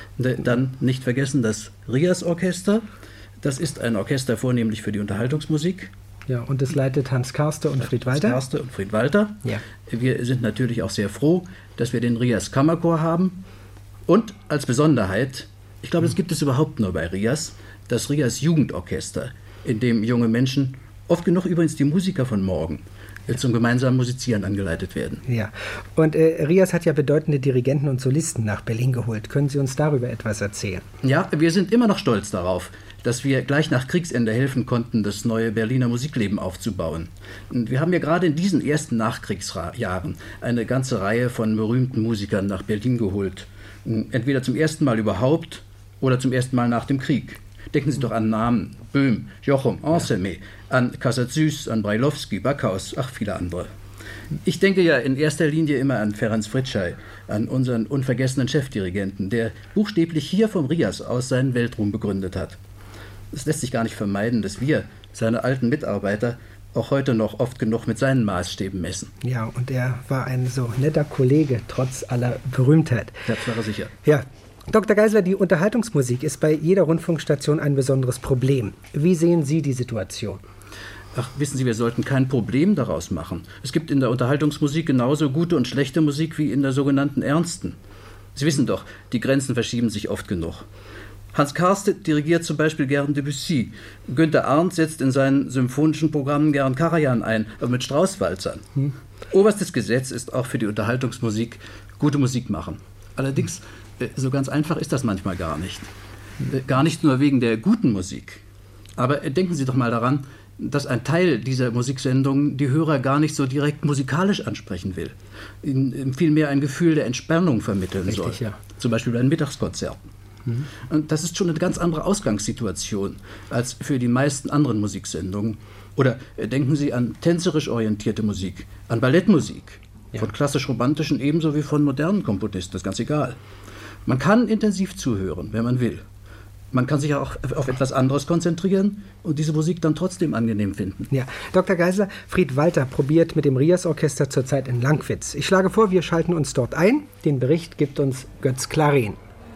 Dann nicht vergessen das Rias Orchester, das ist ein Orchester vornehmlich für die Unterhaltungsmusik. Ja, und das leitet Hans Karste und Fried Walter. Hans Karste und Fried Walter. Ja. Wir sind natürlich auch sehr froh, dass wir den Rias Kammerchor haben. Und als Besonderheit, ich glaube, das gibt es überhaupt nur bei Rias, das Rias Jugendorchester, in dem junge Menschen, oft genug übrigens die Musiker von morgen, zum gemeinsamen Musizieren angeleitet werden. Ja, und äh, Rias hat ja bedeutende Dirigenten und Solisten nach Berlin geholt. Können Sie uns darüber etwas erzählen? Ja, wir sind immer noch stolz darauf, dass wir gleich nach Kriegsende helfen konnten, das neue Berliner Musikleben aufzubauen. Und wir haben ja gerade in diesen ersten Nachkriegsjahren eine ganze Reihe von berühmten Musikern nach Berlin geholt. Entweder zum ersten Mal überhaupt oder zum ersten Mal nach dem Krieg. Denken Sie doch an Namen, Böhm, Jochum, Anselme, an Cassatsüß, an Brailovsky, Backhaus, ach, viele andere. Ich denke ja in erster Linie immer an Ferenc Fritschay, an unseren unvergessenen Chefdirigenten, der buchstäblich hier vom Rias aus seinen Weltruhm begründet hat. Es lässt sich gar nicht vermeiden, dass wir, seine alten Mitarbeiter, auch heute noch oft genug mit seinen Maßstäben messen. Ja, und er war ein so netter Kollege, trotz aller Berühmtheit. Das war er sicher. Ja. Doktor Geisler, die Unterhaltungsmusik ist bei jeder Rundfunkstation ein besonderes Problem. Wie sehen Sie die Situation? Ach, wissen Sie, wir sollten kein Problem daraus machen. Es gibt in der Unterhaltungsmusik genauso gute und schlechte Musik wie in der sogenannten ernsten. Sie wissen doch, die Grenzen verschieben sich oft genug. Hans Karste dirigiert zum Beispiel gern Debussy. Günter Arndt setzt in seinen symphonischen Programmen gern Karajan ein, aber mit Straußwalzern. Hm. Oberstes Gesetz ist auch für die Unterhaltungsmusik gute Musik machen. Allerdings, so ganz einfach ist das manchmal gar nicht. Gar nicht nur wegen der guten Musik. Aber denken Sie doch mal daran, dass ein Teil dieser Musiksendungen die Hörer gar nicht so direkt musikalisch ansprechen will. Ihnen vielmehr ein Gefühl der Entspannung vermitteln Richtig, soll. Ja. Zum Beispiel bei den Mittagskonzerten. Mhm. Und das ist schon eine ganz andere Ausgangssituation als für die meisten anderen Musiksendungen. Oder denken Sie an tänzerisch orientierte Musik, an Ballettmusik, ja. Von klassisch-romantischen ebenso wie von modernen Komponisten, das ist ganz egal. Man kann intensiv zuhören, wenn man will. Man kann sich auch auf etwas anderes konzentrieren und diese Musik dann trotzdem angenehm finden. Ja, Doktor Geisler, Fried Walter probiert mit dem Rias-Orchester zurzeit in Langwitz. Ich schlage vor, wir schalten uns dort ein. Den Bericht gibt uns Götz Claren.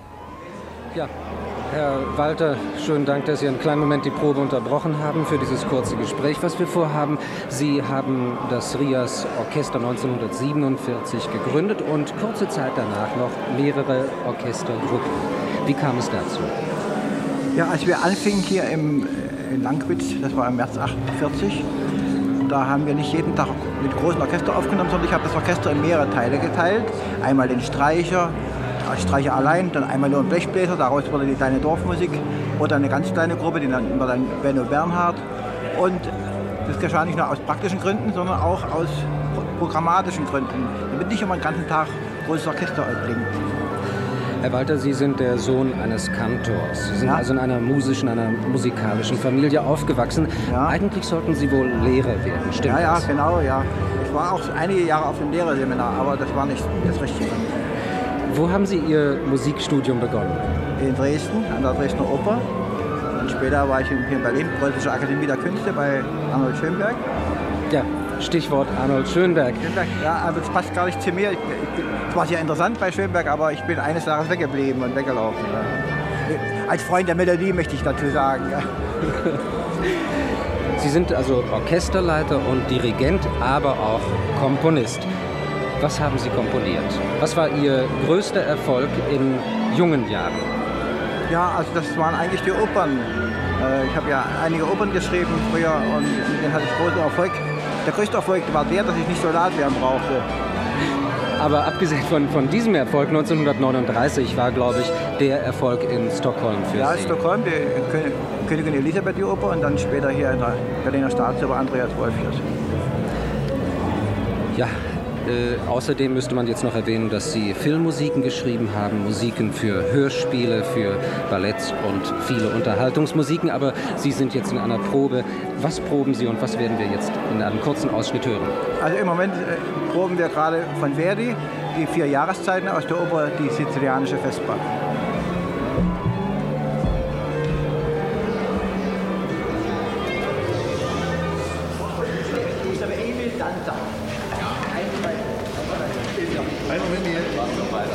Ja, Herr Walter, schönen Dank, dass Sie einen kleinen Moment die Probe unterbrochen haben für dieses kurze Gespräch, was wir vorhaben. Sie haben das Rias-Orchester neunzehnhundertsiebenundvierzig gegründet und kurze Zeit danach noch mehrere Orchestergruppen. Wie kam es dazu? Ja, als wir anfingen hier im, in Langwitz, das war im März achtundvierzig, da haben wir nicht jeden Tag mit großen Orchester aufgenommen, sondern ich habe das Orchester in mehrere Teile geteilt. Einmal den Streicher, Streicher allein, dann einmal nur ein Blechbläser, daraus wurde die kleine Dorfmusik oder eine ganz kleine Gruppe, die nannten wir dann Benno Bernhard. Und das geschah nicht nur aus praktischen Gründen, sondern auch aus programmatischen Gründen, damit nicht immer den ganzen Tag großes Orchester klingt. Herr Walter, Sie sind der Sohn eines Kantors. Sie sind ja. also in einer musischen, einer musikalischen Familie aufgewachsen. Ja. Eigentlich sollten Sie wohl Lehrer werden, stimmt ja, das? Ja, genau, ja. Ich war auch einige Jahre auf dem Lehrerseminar, aber das war nicht das Richtige. Wo haben Sie Ihr Musikstudium begonnen? In Dresden, an der Dresdner Oper. Und später war ich hier in Berlin, Preußische Akademie der Künste bei Arnold Schönberg. Ja, Stichwort Arnold Schönberg. Schönberg ja, aber das passt gar nicht zu mir. Ich, ich, es war sehr interessant bei Schönberg, aber ich bin eines Tages weggeblieben und weggelaufen. Ja. Als Freund der Melodie möchte ich dazu sagen. Ja. Sie sind also Orchesterleiter und Dirigent, aber auch Komponist. Was haben Sie komponiert? Was war Ihr größter Erfolg in jungen Jahren? Ja, also das waren eigentlich die Opern. Ich habe ja einige Opern geschrieben früher und mit denen hatte ich großen Erfolg. Der größte Erfolg war der, dass ich nicht Soldat werden brauchte. Aber abgesehen von, von diesem Erfolg neunzehnhundertneununddreißig war, glaube ich, der Erfolg in Stockholm für ja, Sie. Ja, Stockholm, die Königin Elisabeth die Oper und dann später hier in der Berliner Staatsoper Andreas Wolfius. Ja, äh, außerdem müsste man jetzt noch erwähnen, dass Sie Filmmusiken geschrieben haben, Musiken für Hörspiele, für Ballett und viele Unterhaltungsmusiken, aber Sie sind jetzt in einer Probe. Was proben Sie und was werden wir jetzt in einem kurzen Ausschnitt hören? Also im Moment äh, proben wir gerade von Verdi die vier Jahreszeiten aus der Oper Die sizilianische Vesper. Einen Moment jetzt. Machen wir weiter.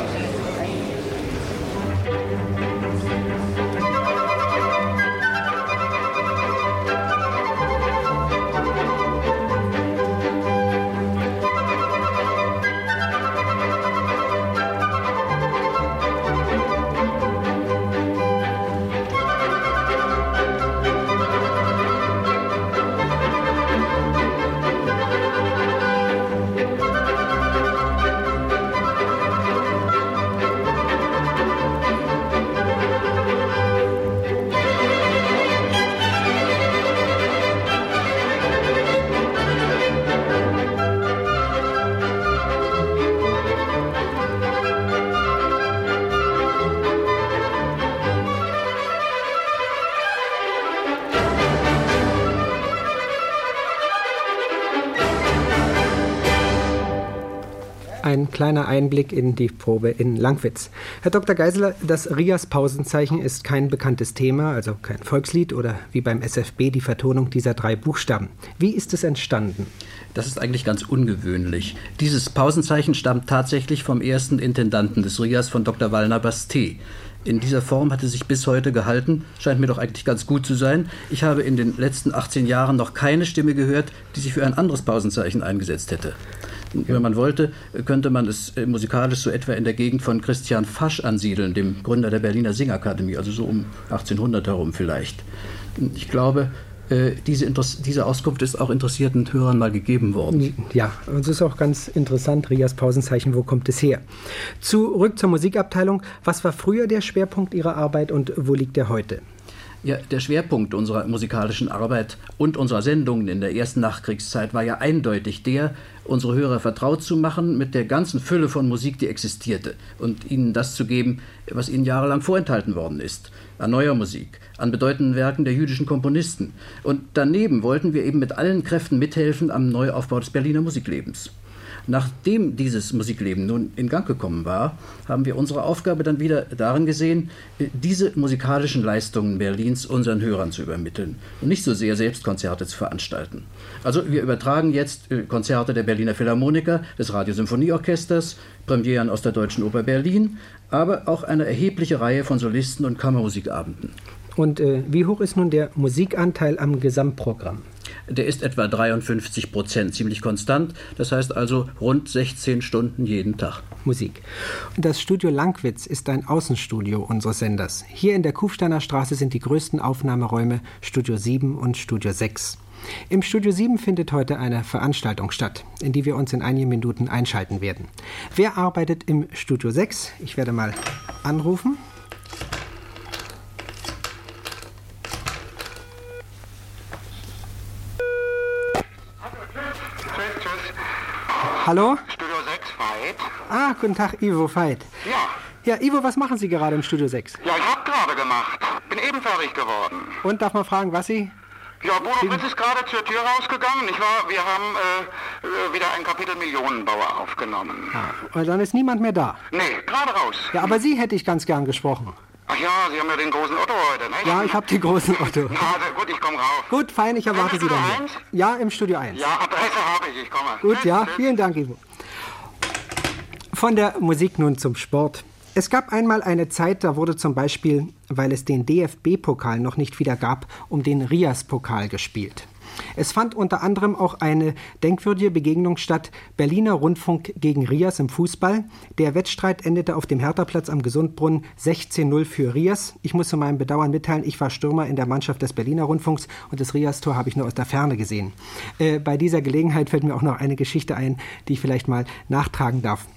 Ein kleiner Einblick in die Probe in Langwitz. Herr Doktor Geisler, das Rias-Pausenzeichen ist kein bekanntes Thema, also kein Volkslied oder wie beim S F B die Vertonung dieser drei Buchstaben. Wie ist es entstanden? Das ist eigentlich ganz ungewöhnlich. Dieses Pausenzeichen stammt tatsächlich vom ersten Intendanten des Rias, von Doktor Wallner Basté. In dieser Form hat es sich bis heute gehalten, scheint mir doch eigentlich ganz gut zu sein. Ich habe in den letzten achtzehn Jahren noch keine Stimme gehört, die sich für ein anderes Pausenzeichen eingesetzt hätte. Wenn man wollte, könnte man es musikalisch so etwa in der Gegend von Christian Fasch ansiedeln, dem Gründer der Berliner Singakademie, also so um achtzehnhundert herum vielleicht. Ich glaube, diese, diese Auskunft ist auch interessierten Hörern mal gegeben worden. Ja, und es ist auch ganz interessant, Rias Pausenzeichen, wo kommt es her? Zurück zur Musikabteilung. Was war früher der Schwerpunkt Ihrer Arbeit und wo liegt er heute? Ja, der Schwerpunkt unserer musikalischen Arbeit und unserer Sendungen in der ersten Nachkriegszeit war ja eindeutig der, unsere Hörer vertraut zu machen mit der ganzen Fülle von Musik, die existierte, und ihnen das zu geben, was ihnen jahrelang vorenthalten worden ist, an neuer Musik, an bedeutenden Werken der jüdischen Komponisten. Und daneben wollten wir eben mit allen Kräften mithelfen am Neuaufbau des Berliner Musiklebens. Nachdem dieses Musikleben nun in Gang gekommen war, haben wir unsere Aufgabe dann wieder darin gesehen, diese musikalischen Leistungen Berlins unseren Hörern zu übermitteln und nicht so sehr selbst Konzerte zu veranstalten. Also wir übertragen jetzt Konzerte der Berliner Philharmoniker, des Radiosymphonieorchesters, Premieren aus der Deutschen Oper Berlin, aber auch eine erhebliche Reihe von Solisten- und Kammermusikabenden. Und äh, wie hoch ist nun der Musikanteil am Gesamtprogramm? Der ist etwa dreiundfünfzig Prozent, ziemlich konstant. Das heißt also rund sechzehn Stunden jeden Tag. Musik. Das Studio Langwitz ist ein Außenstudio unseres Senders. Hier in der Kufsteiner Straße sind die größten Aufnahmeräume Studio sieben und Studio sechs. Im Studio sieben findet heute eine Veranstaltung statt, in die wir uns in einigen Minuten einschalten werden. Wer arbeitet im Studio sechs? Ich werde mal anrufen. Hallo? Studio sechs, Veit. Ah, guten Tag, Ivo Veit. Ja. Ja, Ivo, was machen Sie gerade im Studio sechs? Ja, ich hab gerade gemacht. Bin eben fertig geworden. Und darf man fragen, was Sie? Ja, Bodo Blitz ist gerade zur Tür rausgegangen, nicht wahr? Wir haben äh, wieder ein Kapitel Millionenbauer aufgenommen. Ah, und dann ist niemand mehr da? Nee, gerade raus. Ja, aber Sie hätte ich ganz gern gesprochen. Ach ja, Sie haben ja den großen Otto heute, nicht? Ja, ich habe den großen Otto. Ja, also gut, ich komme rauf. Gut, fein, ich erwarte Sie dann hier. eins? Ja, im Studio eins. Ja, Adresse habe ich, ich komme. Gut, Tschüss, ja, tschüss. vielen Dank, Ivo. Von der Musik nun zum Sport. Es gab einmal eine Zeit, da wurde zum Beispiel, weil es den D F B-Pokal noch nicht wieder gab, um den Rias-Pokal gespielt. Es fand unter anderem auch eine denkwürdige Begegnung statt, Berliner Rundfunk gegen Rias im Fußball. Der Wettstreit endete auf dem Herthaplatz am Gesundbrunnen sechzehn null für Rias. Ich muss zu meinem Bedauern mitteilen, ich war Stürmer in der Mannschaft des Berliner Rundfunks und das Rias-Tor habe ich nur aus der Ferne gesehen. Äh, bei dieser Gelegenheit fällt mir auch noch eine Geschichte ein, die ich vielleicht mal nachtragen darf.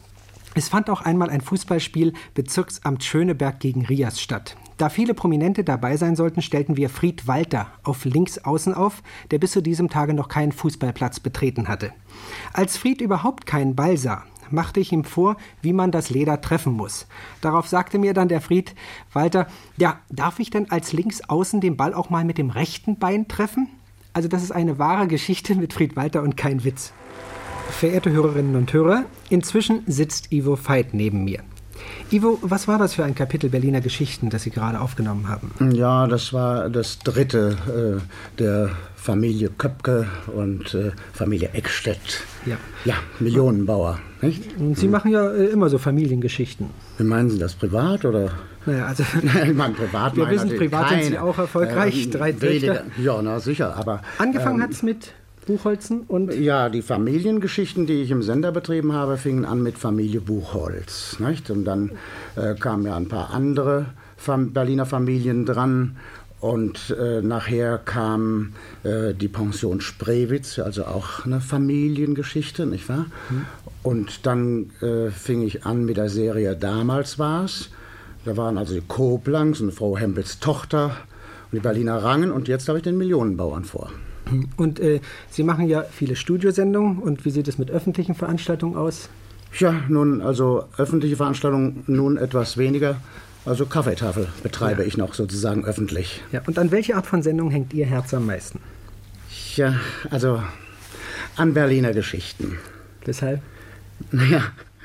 Es fand auch einmal ein Fußballspiel Bezirksamt Schöneberg gegen Rias statt. Da viele Prominente dabei sein sollten, stellten wir Fried Walter auf Linksaußen auf, der bis zu diesem Tage noch keinen Fußballplatz betreten hatte. Als Fried überhaupt keinen Ball sah, machte ich ihm vor, wie man das Leder treffen muss. Darauf sagte mir dann der Fried Walter, ja, darf ich denn als Linksaußen den Ball auch mal mit dem rechten Bein treffen? Also das ist eine wahre Geschichte mit Fried Walter und kein Witz. Verehrte Hörerinnen und Hörer, inzwischen sitzt Ivo Veit neben mir. Ivo, was war das für ein Kapitel Berliner Geschichten, das Sie gerade aufgenommen haben? Ja, das war das dritte äh, der Familie Köpke und äh, Familie Eckstedt. Ja. Ja, Millionenbauer. Nicht? Und Sie machen ja äh, immer so Familiengeschichten. Wie meinen Sie das, privat oder? Naja, also Nein, ich meine, privat wir meine wissen, privat keine, sind Sie auch erfolgreich, ähm, drei Töchter. Ja, na sicher, aber... Angefangen ähm, hat es mit Buchholzen und... Ja, die Familiengeschichten, die ich im Sender betrieben habe, fingen an mit Familie Buchholz. Nicht? Und dann äh, kamen ja ein paar andere Fam- Berliner Familien dran. Und äh, nachher kam äh, die Pension Spreewitz, also auch eine Familiengeschichte, nicht wahr? Mhm. Und dann äh, fing ich an mit der Serie Damals war's. Da waren also die Koblenz und Frau Hempels Tochter und die Berliner Rangen. Und jetzt habe ich den Millionenbauern vor. Und äh, Sie machen ja viele Studiosendungen. Und wie sieht es mit öffentlichen Veranstaltungen aus? Ja, nun, also öffentliche Veranstaltungen nun etwas weniger. Also Kaffeetafel betreibe ja. ich noch sozusagen öffentlich. Ja, und an welche Art von Sendung hängt Ihr Herz am meisten? Ja, also an Berliner Geschichten. Weshalb? Naja,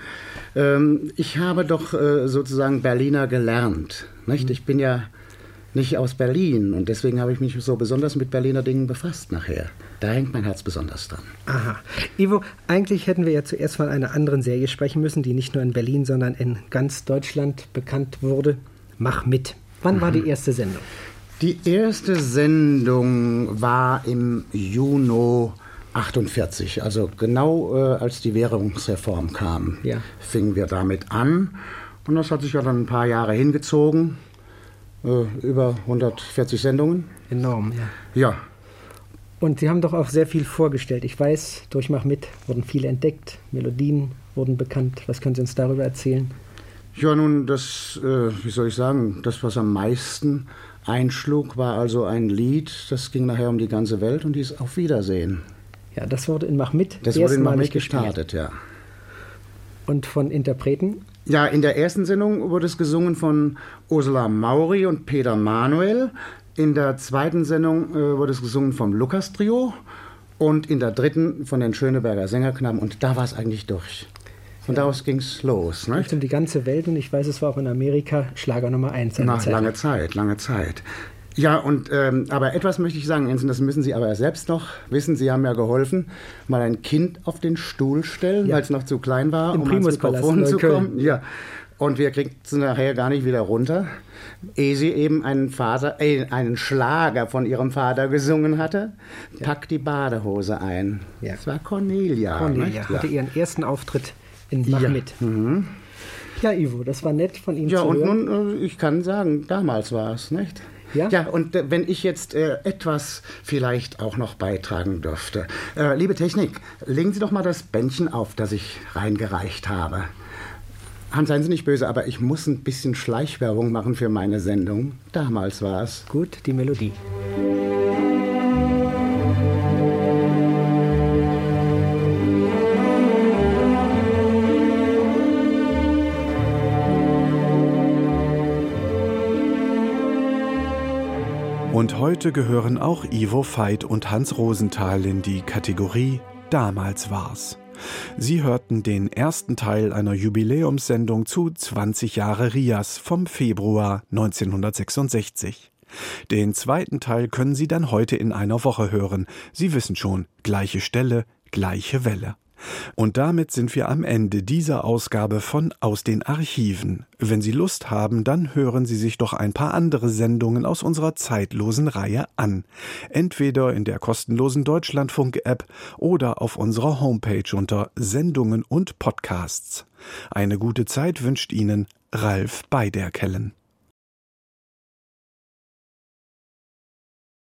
ähm, ich habe doch äh, sozusagen Berliner gelernt. Nicht? Mhm. Ich bin ja nicht aus Berlin und deswegen habe ich mich so besonders mit Berliner Dingen befasst nachher. Da hängt mein Herz besonders dran. Aha. Ivo, eigentlich hätten wir ja zuerst von einer anderen Serie sprechen müssen, die nicht nur in Berlin, sondern in ganz Deutschland bekannt wurde. Mach mit. Wann mhm. war die erste Sendung? Die erste Sendung war im Juni achtundvierzig, also genau äh, als die Währungsreform kam, ja. fingen wir damit an. Und das hat sich ja dann ein paar Jahre hingezogen. Über hundertvierzig Sendungen. Enorm, ja. Ja. Und Sie haben doch auch sehr viel vorgestellt. Ich weiß, durch Mach mit wurden viele entdeckt, Melodien wurden bekannt. Was können Sie uns darüber erzählen? Ja, nun, das, äh, wie soll ich sagen, das, was am meisten einschlug, war also ein Lied, das ging nachher um die ganze Welt und hieß Auf Wiedersehen. Ja, das wurde in Mach mit Das wurde in Mach mit gestartet, ja. Und von Interpreten? Ja, in der ersten Sendung wurde es gesungen von Ursula Maury und Peter Manuel. In der zweiten Sendung äh, wurde es gesungen vom Lukas Trio. Und in der dritten von den Schöneberger Sängerknaben. Und da war es eigentlich durch. Von ja. da aus ging es los. Ne? Um die ganze Welt. Und ich weiß, es war auch in Amerika Schlager Nummer eins. Nach Zeit. lange Zeit, lange Zeit. Ja, und ähm, aber etwas möchte ich sagen, Ensen, das müssen Sie aber selbst noch wissen. Sie haben ja geholfen, mal ein Kind auf den Stuhl stellen, ja. weil es noch zu klein war, Im um ans Mikrofon zu kommen. Ja. Und wir kriegten es nachher gar nicht wieder runter, ehe sie eben einen, Vater, äh, einen Schlager von ihrem Vater gesungen hatte. Ja. Pack die Badehose ein. Ja. Das war Cornelia. Cornelia nicht? hatte ja. ihren ersten Auftritt in Mach ja. mit. Mhm. Ja, Ivo, das war nett von Ihnen ja, zu hören. hören. Ja, und nun, ich kann sagen, damals war es, nicht? Ja? Ja, und äh, wenn ich jetzt äh, etwas vielleicht auch noch beitragen dürfte. Äh, liebe Technik, legen Sie doch mal das Bändchen auf, das ich reingereicht habe. Hans, seien Sie nicht böse, aber ich muss ein bisschen Schleichwerbung machen für meine Sendung. Damals war es. Gut, die Melodie. Und heute gehören auch Ivo Veit und Hans Rosenthal in die Kategorie Damals war's. Sie hörten den ersten Teil einer Jubiläumssendung zu zwanzig Jahre Rias vom Februar neunzehnhundertsechsundsechzig. Den zweiten Teil können Sie dann heute in einer Woche hören. Sie wissen schon, gleiche Stelle, gleiche Welle. Und damit sind wir am Ende dieser Ausgabe von Aus den Archiven. Wenn Sie Lust haben, dann hören Sie sich doch ein paar andere Sendungen aus unserer zeitlosen Reihe an. Entweder in der kostenlosen Deutschlandfunk-App oder auf unserer Homepage unter Sendungen und Podcasts. Eine gute Zeit wünscht Ihnen Ralf Beiderkellen.